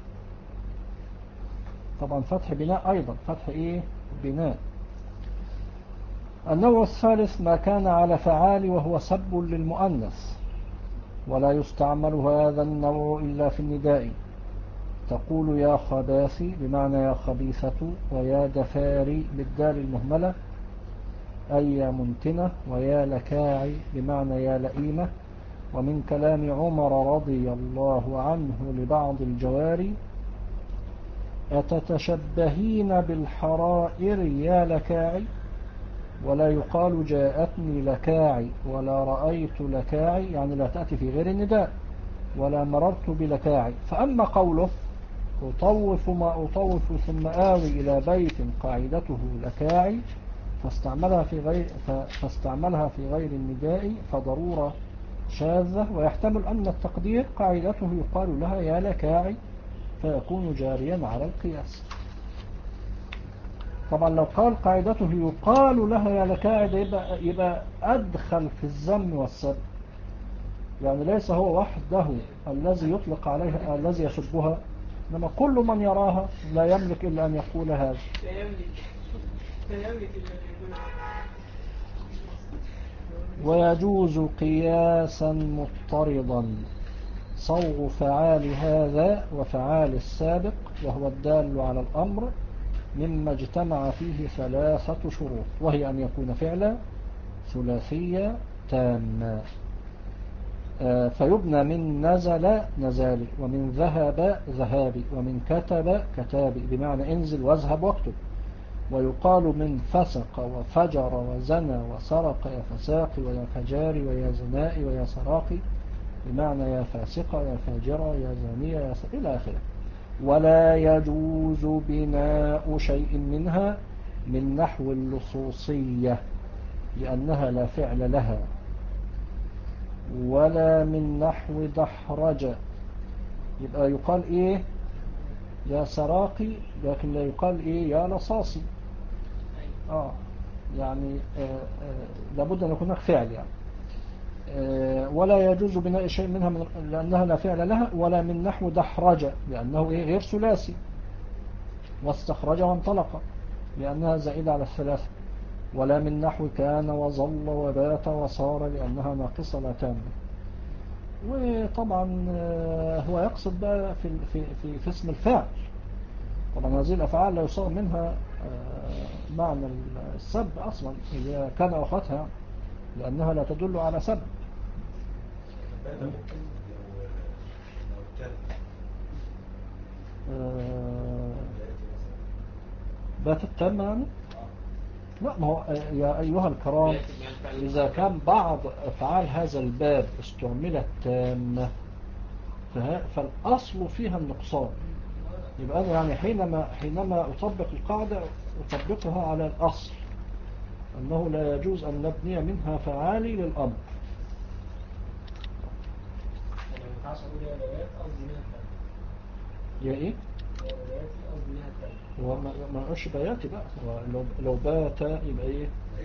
طبعا فتح بناء أيضا، فتح إيه بناء. النوع الثالث ما كان على فعال وهو سب للمؤنث، ولا يستعمل هذا النوع إلا في النداء. تقول يا خباثي بمعنى يا خبيثة، ويا دفاري بالدال المهملة أي يا منتنة، ويا لكاعي بمعنى يا لئيمة. ومن كلام عمر رضي الله عنه لبعض الجواري أتتشبهين بالحرائر يا لكاعي، ولا يقال جاءتني لكاعي ولا رأيت لكاعي، يعني لا تأتي في غير النداء، ولا مررت بلكاعي. فأما قوله أطوف ما أطوف ثم آوي إلى بيت قاعدته لكاعي فاستعملها في غير فاستعملها في غير النداء فضرورة شاذة، ويحتمل أن التقدير قاعدته يقال لها يا لكاعي فيكون جاريا على القياس. طبعا لو قال قاعدته يقال لها يا لكاعي يبقى, يبقى أدخل في الذم والسب، يعني ليس هو وحده الذي يطلق عليها الذي يسبها، إنما كل من يراها لا يملك إلا أن يقول هذا. لا يملك لا يملك إلا أن يقول هذا. ويجوز قياسا مضطردا صوغ فعال هذا وفعال السابق وهو الدال على الأمر مما اجتمع فيه ثلاثة شروط، وهي أن يكون فعلا ثلاثية تامة. آه، فيبنى من نزل نزالي، ومن ذهب ذهابي، ومن كتب كتابي، بمعنى انزل واذهب واكتب. ويقال من فسق وفجر وزنى وسرق يا فساقي ويا فجاري ويا زنائي ويا سراقي، بمعنى يا فاسقة يا فاجرة يا زانية يا س... إلى آخره. ولا يجوز بناء شيء منها من نحو اللصوصية لأنها لا فعل لها، ولا من نحو دحرج، يبقى يقال إيه يا سراقي لكن لا يقال إيه يا لصاصي. آه يعني آه آه لابد أن يكون هناك فعل يعني. آه ولا يجوز بناء شيء منها من لأنها لا فعل لها، ولا من نحو دحرج لأنه إيه غير ثلاثي، واستخرج وانطلق لأنها زائدة على الثلاثة، ولا من نحو كان وظل وبات وصار لأنها ناقصة لا تامة. وطبعا آه هو يقصد بقى في, في, في, في اسم الفاعل. طبعا هذه الأفعال لا يصاب منها آه معنى السب أصلا إذا كان أخذها، لأنها لا تدل على سب. ممكن لو لو كان آه بات التامة يعني؟ لا، ما هو يا أيها الكرام إذا كان بعض أفعال هذا الباب استعملت تامة فالأصل فيها النقصان، يبقى أنا يعني حينما حينما أطبق القاعدة أطبقها على الأصل أنه لا يجوز أن نبني منها فعالي للأمر. يعني ما ينفعش اقول يا بيات قصدي منها التاني. يا إيه؟ يا بياتي قصدي منها التاني. هو ما ما نقولش بياتي بقى، هو لو لو بات يبقى إيه؟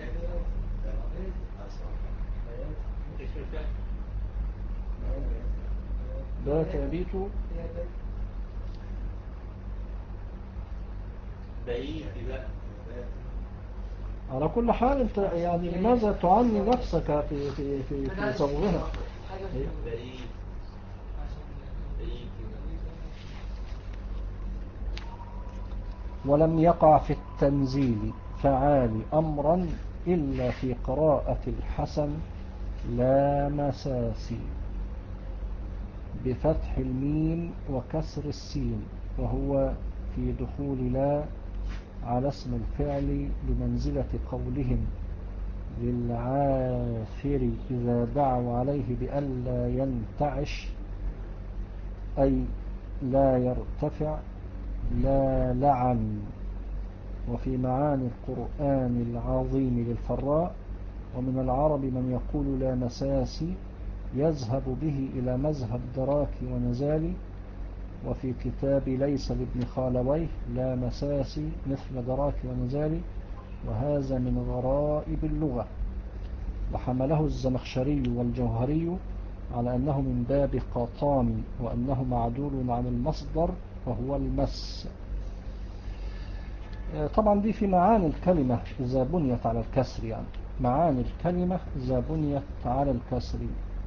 مش في الفعل. بات يبيت. بعيد بقى. على كل حال أنت يعني لماذا تعني نفسك في في في في صبغها؟ بعيد بعيد. ولم يقع في التنزيل فعال أمرا إلا في قراءة الحسن لا مساسي بفتح الميم وكسر السين، وهو في دخول لا على اسم الفعل بمنزلة قولهم للعاثر إذا دعوا عليه بألا ينتعش أي لا يرتفع لا لعن. وفي معاني القرآن العظيم للفراء ومن العرب من يقول لا مساسي يذهب به إلى مذهب دراكي ونزالي. وفي كتاب ليس لابن خالويه لا مساسي مثل دراكي ونزالي، وهذا من غرائب اللغة. وحمله الزمخشري والجوهري على أنه من باب قاطام وأنه معدول عن المصدر وهو المس. طبعا دي في معاني الكلمة إذا بنيت على الكسر، يعني معاني الكلمة إذا بنيت على الكسر.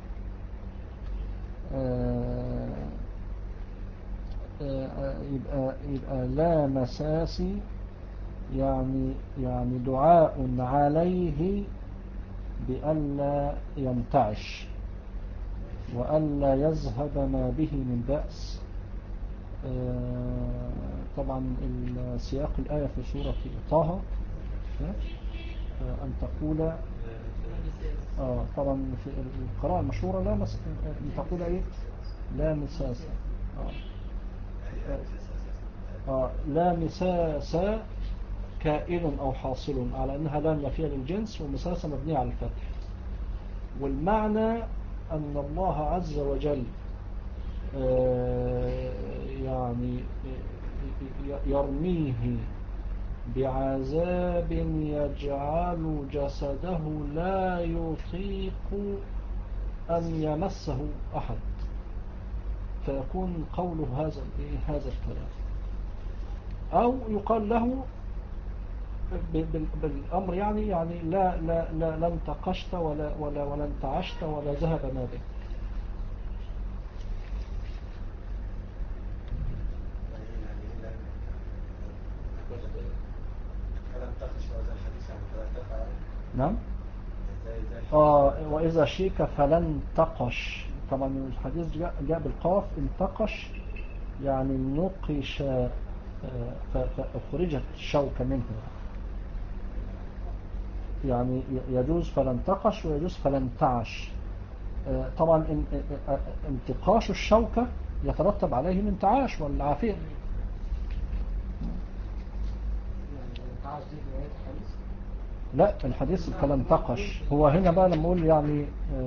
يبقى, يبقى لا مساسي يعني يعني دعاء عليه بألا ينتعش وألا يذهب ما به من بأس. طبعا سياق الآية في سورة طه أن تقول آه طبعا في القراءة المشهورة لا مس... أن تقول إيه لا مساس آه. آه لا مساس كائن أو حاصل، على أنها لا نافية للجنس ومساسة مبنية على الفتح. والمعنى أن الله عز وجل آه يعني يرميه بعذاب يجعل جسده لا يطيق أن يمسه أحد، فيكون قوله هذا هذا الكلام. أو يقال له بالأمر يعني يعني لا لا لا لا انتقشت ولا ولا ولا انتعشت ولا ذهب ما بك. نعم. آه وإذا شيك فلن تقش طبعا الحديث جاء, جاء بالقاف انتقش يعني نقش فأخرجت الشوكة منه يعني يجوز فلا انتقش ويجوز فلا انتعش. طبعا انتقاش الشوكة يترتب عليه الانتعاش والعافية. لا الحديث فلا انتقش هو هنا بقى لما اقول يعني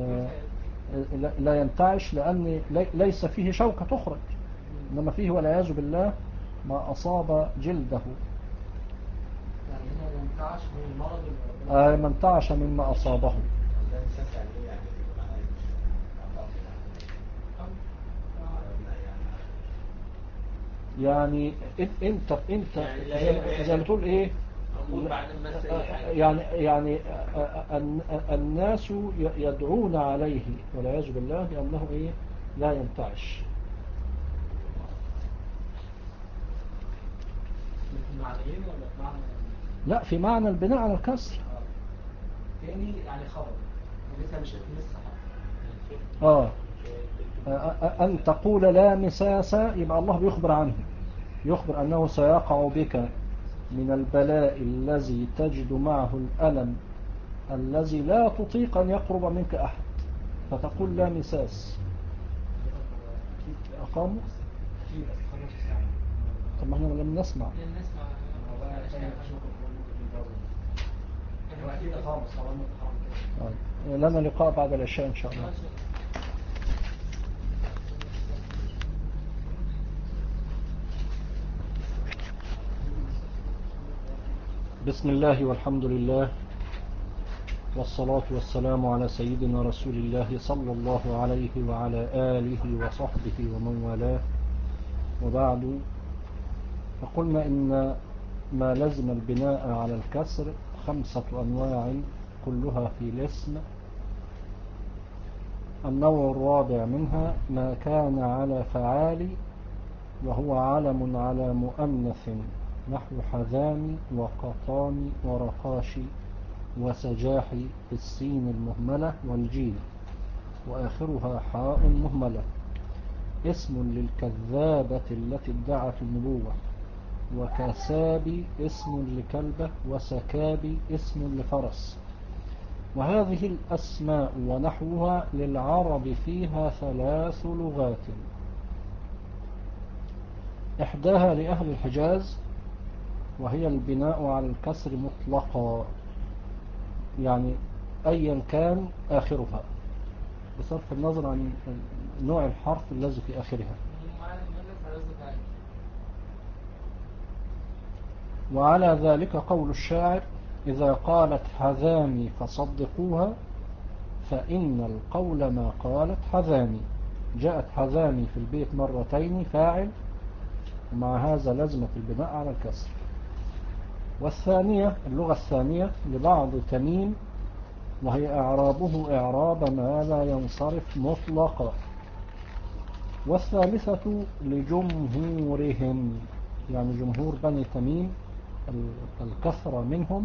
لا ينتعش لأن ليس فيه شوكة تخرج إنما فيه والعياذ بالله ما أصاب جلده يعني هنا ينتعش من المرض آه من انتعش مما أصابه. يعني انت انت زي ما تقول ايه يعني يعني الناس يدعون عليه والعياذ بالله لأنه ايه لا ينتعش. في معنيين ولا في معنى لا في معنى البناء على الكسر. تاني يعني خبر لسه مش لسه اه أن تقول لا مساس يبقى الله بيخبر عنه يخبر أنه سيقع بك من البلاء الذي تجد معه الألم الذي لا تطيق أن يقرب منك أحد فتقول لا مساس. أقاموا طب ما احنا لم نسمع لنا لقاء بعد العشاء إن شاء الله. بسم الله والحمد لله والصلاة والسلام على سيدنا رسول الله صلى الله عليه وعلى آله وصحبه ومن والاه وبعد. فقلنا إن ما لزم البناء على الكسر خمسة أنواع كلها في الاسم. النوع الرابع منها ما كان على فعال وهو علم على مؤنث نحو حذام وقطان ورقاش وسجاح السين المهملة والجيم وآخرها حاء مهملة. اسم للكذابة التي ادعت النبوة وكساب اسم لكلبة وسكاب اسم لفرس. وهذه الأسماء ونحوها للعرب فيها ثلاث لغات. إحداها لأهل الحجاز وهي البناء على الكسر مطلقا يعني أيا كان آخرها بصرف النظر عن نوع الحرف الذي في آخرها. وعلى ذلك قول الشاعر إذا قالت حذامي فصدقوها فإن القول ما قالت حذامي. جاءت حذامي في البيت مرتين فاعل ومع هذا لزمة البناء على الكسر. والثانية اللغة الثانية لبعض تميم وهي إعرابه إعراب ما لا ينصرف مطلقا. والثالثة لجمهورهم يعني جمهور بني تميم الكثرة منهم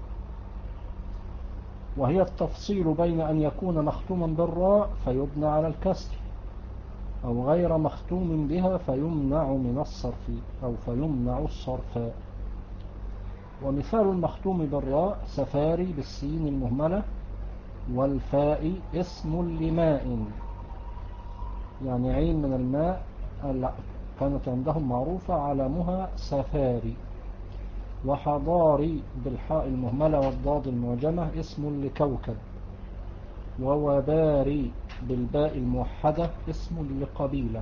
وهي التفصيل بين أن يكون مختوما بالراء فيبنى على الكسر أو غير مختوم بها فيمنع من الصرف أو فيمنع الصرف. ومثال المختوم بالراء سفاري بالسين المهملة والفاء اسم لماء يعني عين من الماء كانت عندهم معروفة علمها سفاري. وحضاري بالحاء المهملة والضاد المعجمة اسم لكوكب. ووباري بالباء الموحدة اسم لقبيلة.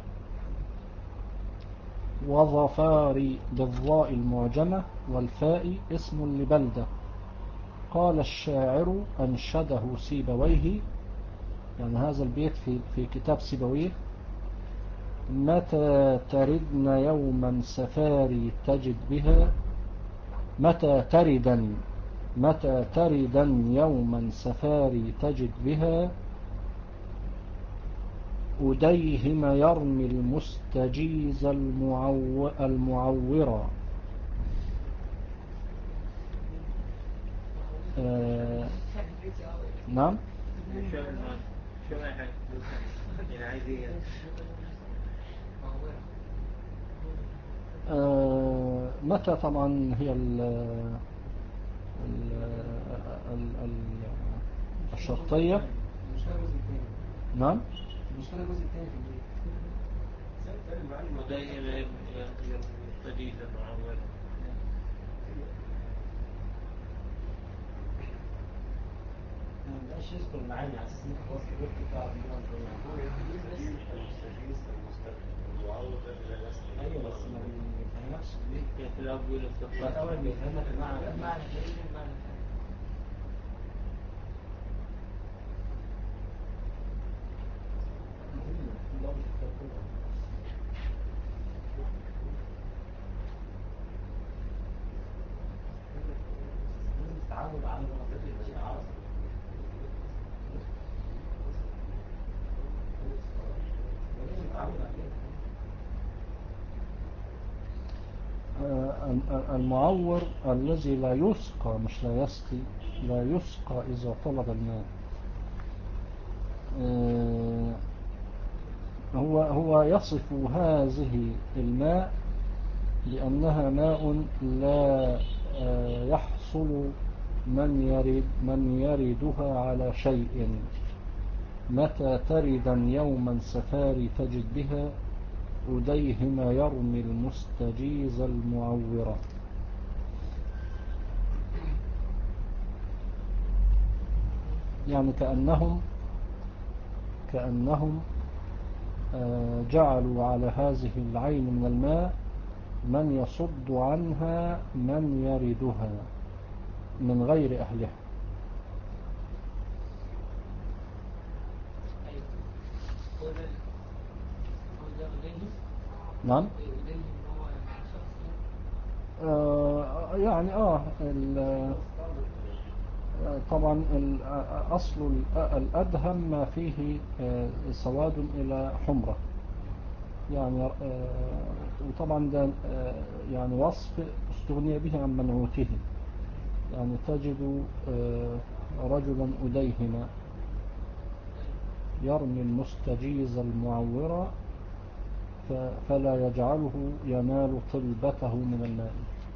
وظفاري بالضاء المعجمة والفاء اسم لبلدة. قال الشاعر أنشده سيبويه يعني هذا البيت في, في كتاب سيبويه متى تردن يوما سفاري تجد بها متى تردا متى تردا يوما سفاري تجد بها أديهم يرمي المستجيز المعو المعورا. آه نعم فاهم حاجة يعني عايز ايه يعني؟ آه، متى طبعا هي ال ال ال- ال- الشرطية؟ المشكلة الجزء الثاني نعم. المشكلة الجزء الثاني في البيت. ودايما يرتدي المعول. ما بقاش يذكر المعاني على اساس انك خلاص كبرت تعرف ان هو الجميع. المستجيز المستقبل المعوض ده لا يسمع. ايوه بس ما بيفهمكش ليه. كانت الأول هو الاول بيفهمك المعنى المعنى جديد المعنى تعود على منطقة الشيء عرض. آه، المعور الذي لا يسقى، مش لا يسقي، لا يسقى إذا طلب الماء. آه، هو هو يصف هذه الماء لأنها ماء لا آه، يحصل من يرد من يردها على شيء. متى تردا يوما سفاري تجد بها أديهم يرمي المستجيز المعورة. يعني كأنهم كأنهم آه، جعلوا على هذه العين من الماء من يصد عنها من يردها من غير أهلها. نعم. آه يعني آه طبعا أصل الأدهم ما فيه آه سواد إلى حمرة يعني. آه وطبعا ده آه يعني وصف استغني به عن منعوته. يعني تجد آه رجلا أديهم يرمي المستجيز المعورة فلا يجعله ينال طلبته من الماء.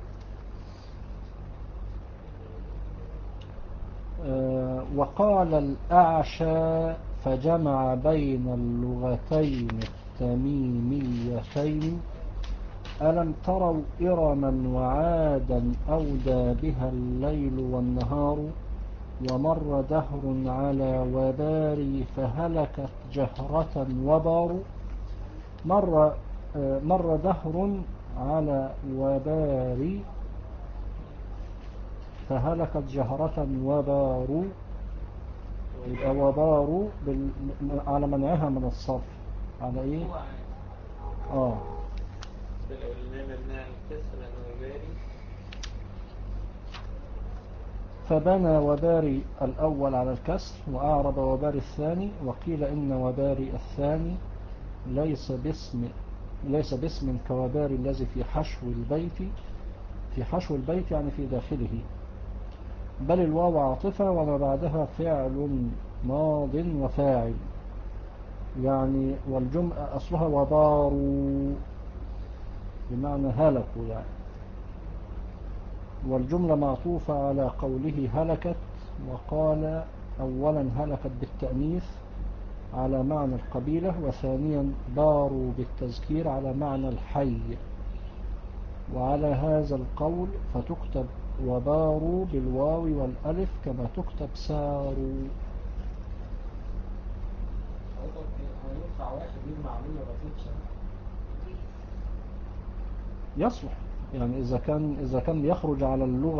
أه وقال الأعشى فجمع بين اللغتين التميميتين ألم تروا إرما وعادا أودى بها الليل والنهار ومر دهر على وباري فهلكت جهرة وبار. مر مر دهر على وبار فهلكت جهرة وبار. يبقى وبار بال... على منعها من الصرف على ايه؟ اه فبنى وباري الأول على الكسر وأعرب وباري الثاني. وقيل إن وباري الثاني ليس باسم ليس باسم كوباري الذي في حشو البيت. في حشو البيت يعني في داخله، بل الواو عاطفة وما بعدها فعل ماض وفاعل. يعني والجملة أصلها وباروا بمعنى هلكوا يعني. والجملة معطوفة على قوله هلكت. وقال أولا هلكت بالتأنيث على معنى القبيلة، وثانيا باروا بالتذكير على معنى الحي. وعلى هذا القول فتكتب وباروا بالواو والألف كما تكتب ساروا. ينفع واحد يجمع عملية بسيطة يصلح يعني إذا كان إذا كان يخرج على اللغة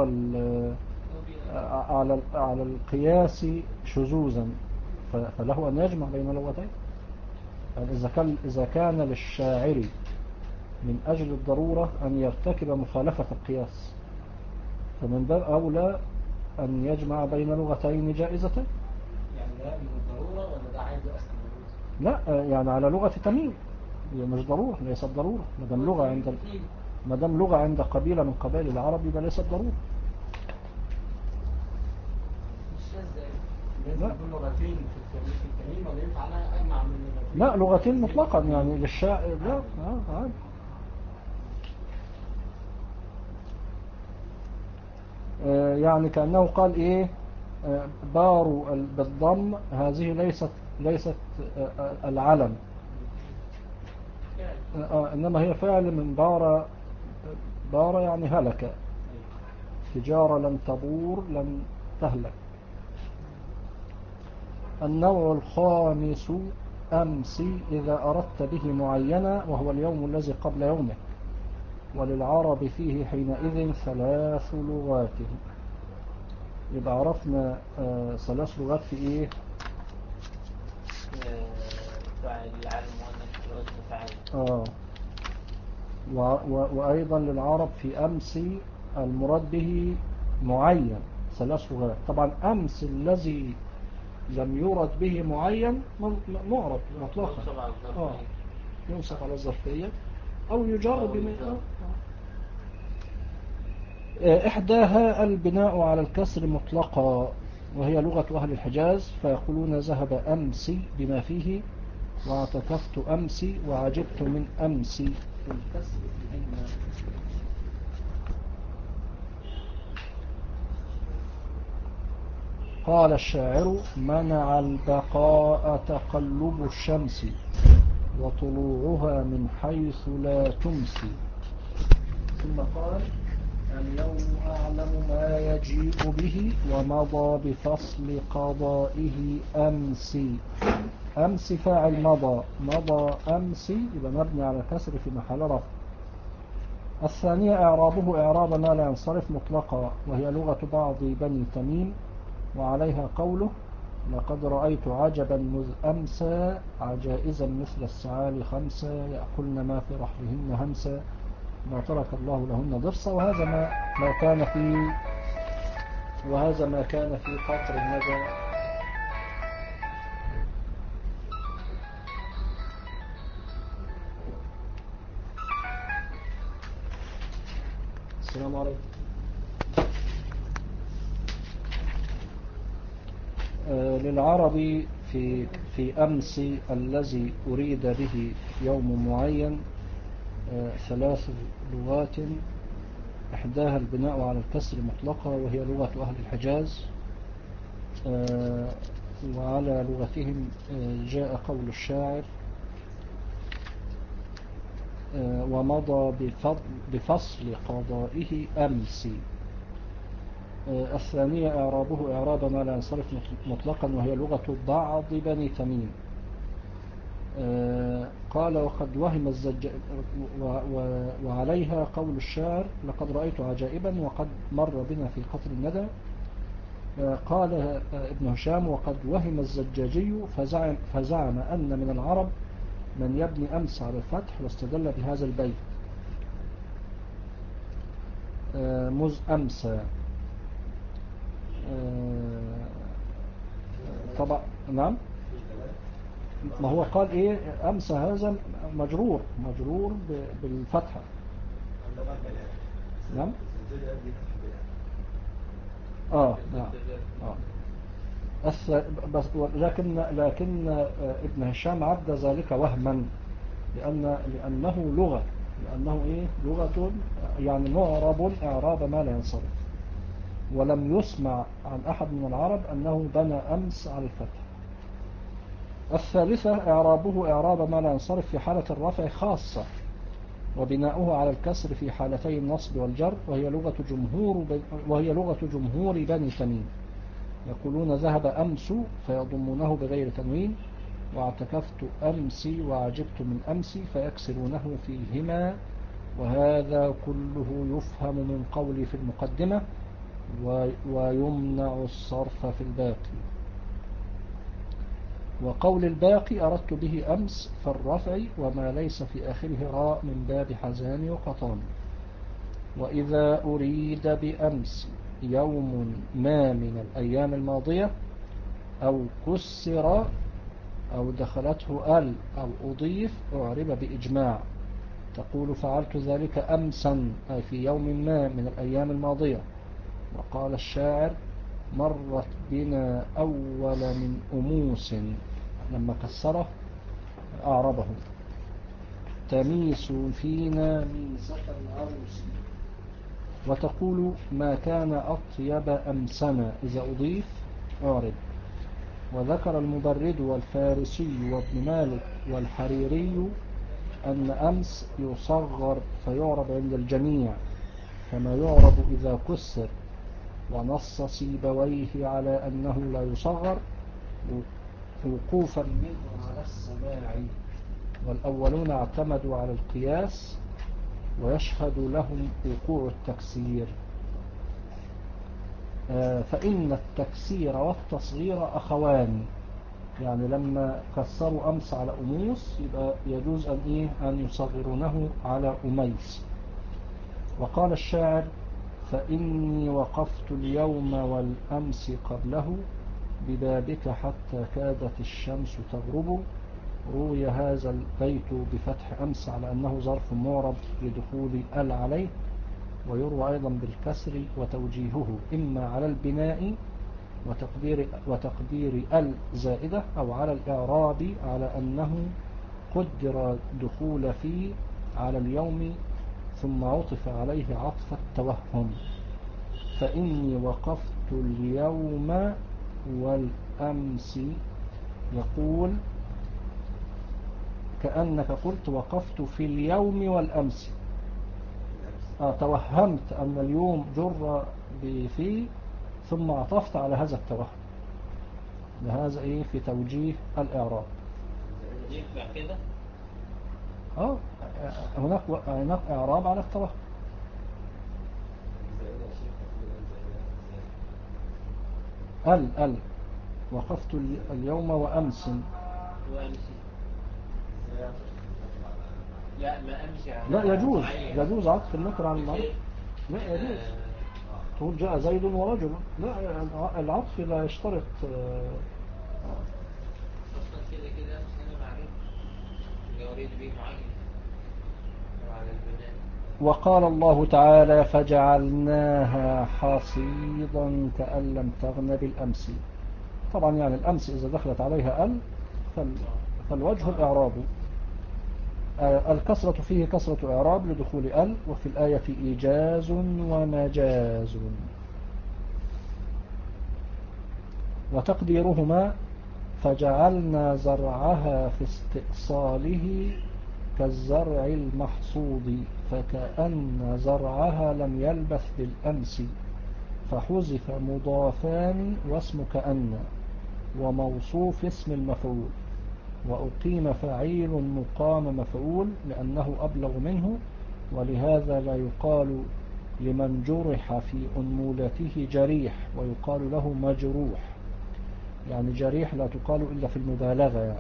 على على القياس شذوذا فله أن يجمع بين لغتين. يعني إذا كان إذا كان للشاعر من أجل الضرورة أن يرتكب مخالفة القياس فمن باب أولى أن يجمع بين لغتين جائزتين. يعني ده من الضرورة ولا ده عادي أصلا؟ لا يعني على لغة تميم هي مش ضرورة، ليست ضرورة. ما دام لغة عند ما دام لغة عند قبيلة من قبائل العرب يبقى ليست ضرورة. لازم يكون لغتين في في الكلمة ولا ينفع أنا أجمع من لغتين؟ لا لغتين مطلقا يعني للشاعر لا آه عادي. آه يعني كأنه قال إيه آه بار ال- بالضم هذه ليست ليست آه آه، العلم آه آه، إنما هي فعل من بار. بار يعني هلك. تجارة لن تبور لن تهلك. النوع الخامس أمس إذا أردت به معينة وهو اليوم الذي قبل يومه، وللعرب فيه حينئذ ثلاث لغات. يبقى عرفنا آه ثلاث لغات في إيه؟ فاعل العالم مؤنث واسم فاعل. آه و و وأيضا للعرب في أمس المراد به معين ثلاث لغات. طبعا أمس الذي لم يرد به معين معرب مطلقا آه ينصب على الظرفية أو يجر بما آه إحداها البناء على الكسر مطلقا وهي لغة أهل الحجاز، فيقولون ذهب أمسي بما فيه واعتكفت أمسي وعجبت من أمسي الكسر فيهن. قال الشاعر منع البقاء تقلب الشمس وطلوعها من حيث لا تمسي. ثم قال اليوم أعلم ما يجيء به ومضى بفصل قضائه أمسي. أمس فاعل مضى مضى أمسي يبقى مبني على كسر في محل رفع. الثانية إعرابه إعراب ما لا ينصرف مطلقا وهي لغة بعض بني تميم، وعليها قوله لقد رأيت عجبا مذ أمسى عجائزا مثل السعال خمسة يأكلن ما في رحلهن همسا ما ترك الله لهن ضرسا. وهذا ما, ما كان في وهذا ما كان في قطر الندى. السلام عليكم. آه للعرب في في أمس الذي أريد به يوم معين آه ثلاث لغات. إحداها البناء على الكسر مطلقا وهي لغة أهل الحجاز، آه وعلى لغتهم آه جاء قول الشاعر آه ومضى بفصل قضائه أمسي. آه الثانية إعرابه إعراب ما لا ينصرف مطلقا وهي لغة بعض بني تميم. آه قال وقد وهم الزج وعليها قول الشاعر لقد رأيت عجائبا وقد مر بنا في قطر الندى. آه قال آه ابن هشام وقد وهم الزجاجي فزعم, فزعم أن من العرب من يبني أمس على الفتح واستدل بهذا البيت آه مذ أمسى. آه طبعا نعم ما هو قال ايه امس هذا مجرور مجرور بالفتحة. نعم اه نعم اه بس لكن لكن ابن هشام عد ذلك وهما لان لانه لغة لانه ايه لغة يعني معرب اعراب ما لا ينصرف، ولم يسمع عن احد من العرب انه بنى امس على الفتح. الثالثة إعرابه إعراب ما لا ينصرف في حالة الرفع خاصة وبناؤه على الكسر في حالتي النصب والجر وهي لغة جمهور وهي لغة جمهور بني تميم. يقولون ذهب أمس فيضمونه بغير تنوين واعتكفت أمسي وعجبت من أمسي فيكسرونه فيهما. وهذا كله يفهم من قولي في المقدمة ويمنع الصرف في الباقي. وقول الباقي أردت به أمس فالرفع وما ليس في آخره راء من باب حزان وقطان. وإذا أريد بأمس يوم ما من الأيام الماضية أو كسر أو دخلته ال أو أضيف أعرب بإجماع. تقول فعلت ذلك أمسا أي في يوم ما من الأيام الماضية. وقال الشاعر مرت بنا أول من أموس، لما كسره أعربه. تميس فينا ميسة العروس. وتقول ما كان أطيب أمسنا إذا أضيف أعرب. وذكر المبرد والفارسي وابن مالك والحريري أن أمس يصغر فيعرب عند الجميع كما يعرب إذا كسر، ونص سيبويه على أنه لا يصغر وقوفا منه على السماع. والأولون اعتمدوا على القياس ويشهد لهم وقوع التكسير. فإن التكسير والتصغير أخوان، يعني لما كسروا أمس على أموس يبقى يجوز أن, إيه أن يصغرونه على أميس. وقال الشاعر فإني وقفت اليوم والأمس قبله ببابك حتى كادت الشمس تغرب. روي هذا البيت بفتح أمس على أنه ظرف معرب لدخول ال عليه، ويروى أيضا بالكسر وتوجيهه إما على البناء وتقدير, وتقدير ال زائدة، أو على الإعراب على أنه قدر دخول في على اليوم ثم عطف عليه عطف التوهم. فإني وقفت اليوم والأمس، يقول كأنك قلت وقفت في اليوم والأمس. آه توهمت أن اليوم جر بفي ثم عطفت على هذا التوهم. لهذا إيه في توجيه الإعراب. ينفع كده؟ آه هناك هناك إعراب على التوهم. ال ال وقفت اليوم وأمس. وأمسي لا ما أمشي على لا يجوز معين. يجوز عطف النكر على المعرفة. لا يجوز آه، تقول جاء زيد ورجل. لا العطف لا يشترط. أصلا كده كده مش أنا معرفة جواريد بيه معين وعلى البناء. وقال الله تعالى فجعلناها حصيدا كأن لم تغن بالأمس. طبعا يعني الأمس إذا دخلت عليها ال فالوجه الإعراب. الكسرة فيه كسرة إعراب لدخول ال، وفي الآية إيجاز ومجاز. وتقديرهما فجعلنا زرعها في استئصاله كالزرع المحصود، فكأن زرعها لم يلبث بالأمس، فحذف مضافان واسم كأن وموصوف اسم المفعول، وأقيم فعيل مقام مفعول لأنه أبلغ منه. ولهذا لا يقال لمن جرح في أنمولته جريح، ويقال له مجروح. يعني جريح لا تقال إلا في المبالغة يعني.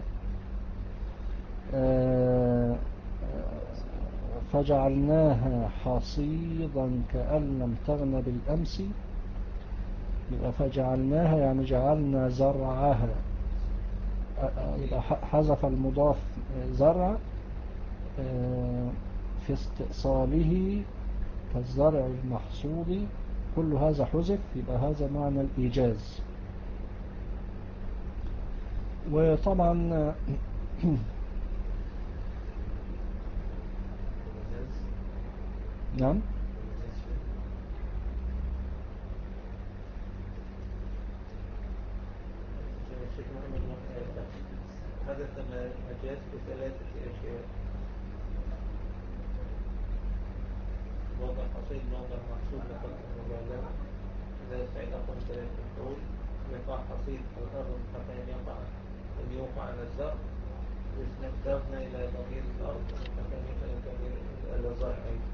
فجعلناها حصيدا كأن لم تغن بالأمس. يبقى فجعلناها يعني جعلنا زرعها، يبقى حذف المضاف زرع في استئصاله كالزرع المحصود، كل هذا حذف. يبقى هذا معنى الإيجاز. وطبعا نعم الشيخ محمد حدث مجاز بثلاثة أشياء: وضع حصيد موضع محصول لقصد المبالغة، إذا سعيد أقوم ثلاثة مفعول، يقع حصيد على الأرض حتى أن يقع أن يوقع على الزرع، يستخدمنا إلى ضمير الأرض حتى أن يقع الضمير إلى الزرع أيضا.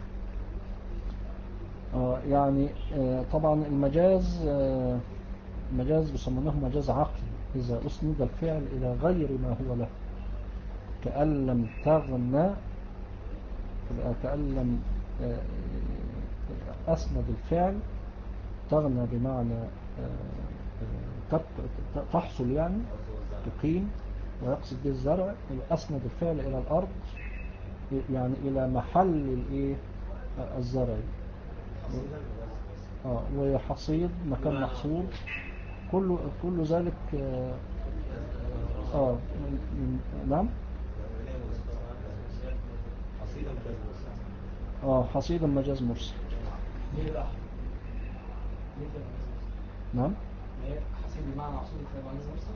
يعني طبعا المجاز مجاز بيسمونه مجاز عقلي إذا أسند الفعل إلى غير ما هو له، كأن لم تغنى، كأن لم أسند الفعل تغنى بمعنى تحصل يعني تقيم، ويقصد به الزرع. أسند الفعل إلى الأرض يعني إلى محل الإيه الزرع. آه وحصيد مكان محصول، كل كل ذلك آه, آه نعم آه حصيدا مجاز مرسل. نعم حصيد بمعنى محصول في مجاز مرسل،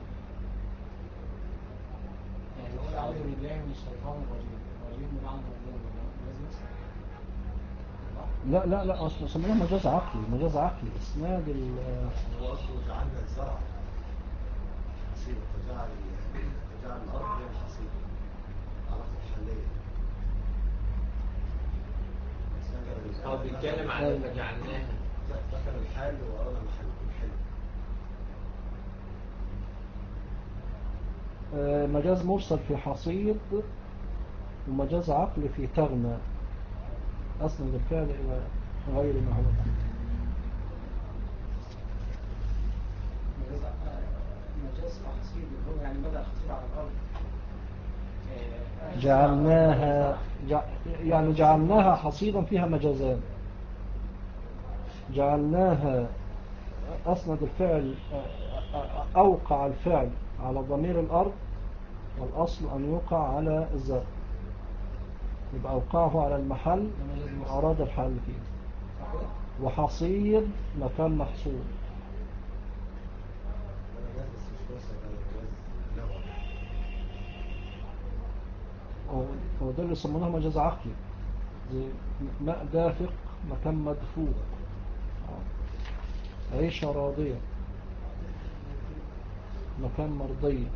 يعني يقول أعوذ بالله من الشيطان الرجيم، الرجيم بمعنى مجاز مرسل. لا لا لا أصلا سميناه مجاز عقلي، مجاز عقلي إسناد ال هو أصله جعلنا الزرع حصيدا، فجعل فجعل الأرض هي الحصيد، علاقة محلية. هو بيتكلم على فجعلناها، ذكر الحال وأراد محل محل. مجاز مرسل في حصيد، ومجاز عقلي في تغنى، أسند الفعل إلى غير ما هو له. مجاز في حصيد هو يعني بدأ حصيد على الأرض، جعلناها يعني جعلناها حصيدا فيها مجازان. جعلناها أسند الفعل، أوقع الفعل على ضمير الأرض، والأصل أن يوقع على الزرع، يبقى أوقعه على المحل أراد الحل فيه. وحصيد مكان محصول. وده اللي يسمونه مجاز عقلي، زي ماء دافق مكان مدفوق، عيشة راضية مكان مرضية.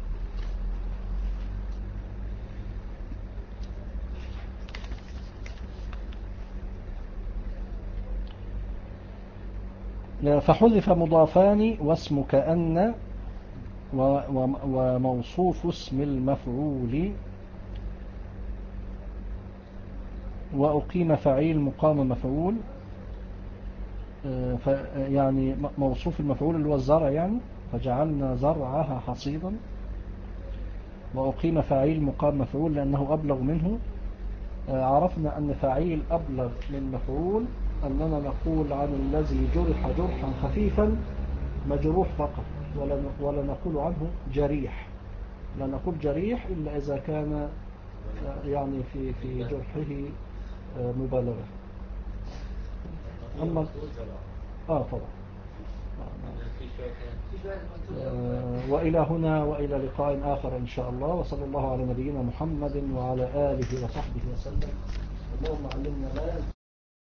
فحذف مضافان واسم كأن وموصوف اسم المفعول، وأقيم فعيل مقام مفعول، يعني موصوف المفعول اللي هو الزرع يعني، فجعلنا زرعها حصيدا. وأقيم فعيل مقام مفعول لأنه أبلغ منه. عرفنا أن فعيل أبلغ من مفعول، أننا نقول عن الذي جرح جرحا خفيفا مجروح فقط، ولا ولا نقول عنه جريح، لا نقول جريح إلا إذا كان يعني في في جرحه مبالغة. أما آه طبعا. وإلى هنا وإلى لقاء آخر إن شاء الله، وصلى الله على نبينا محمد وعلى آله وصحبه وسلم. اللهم علمنا ما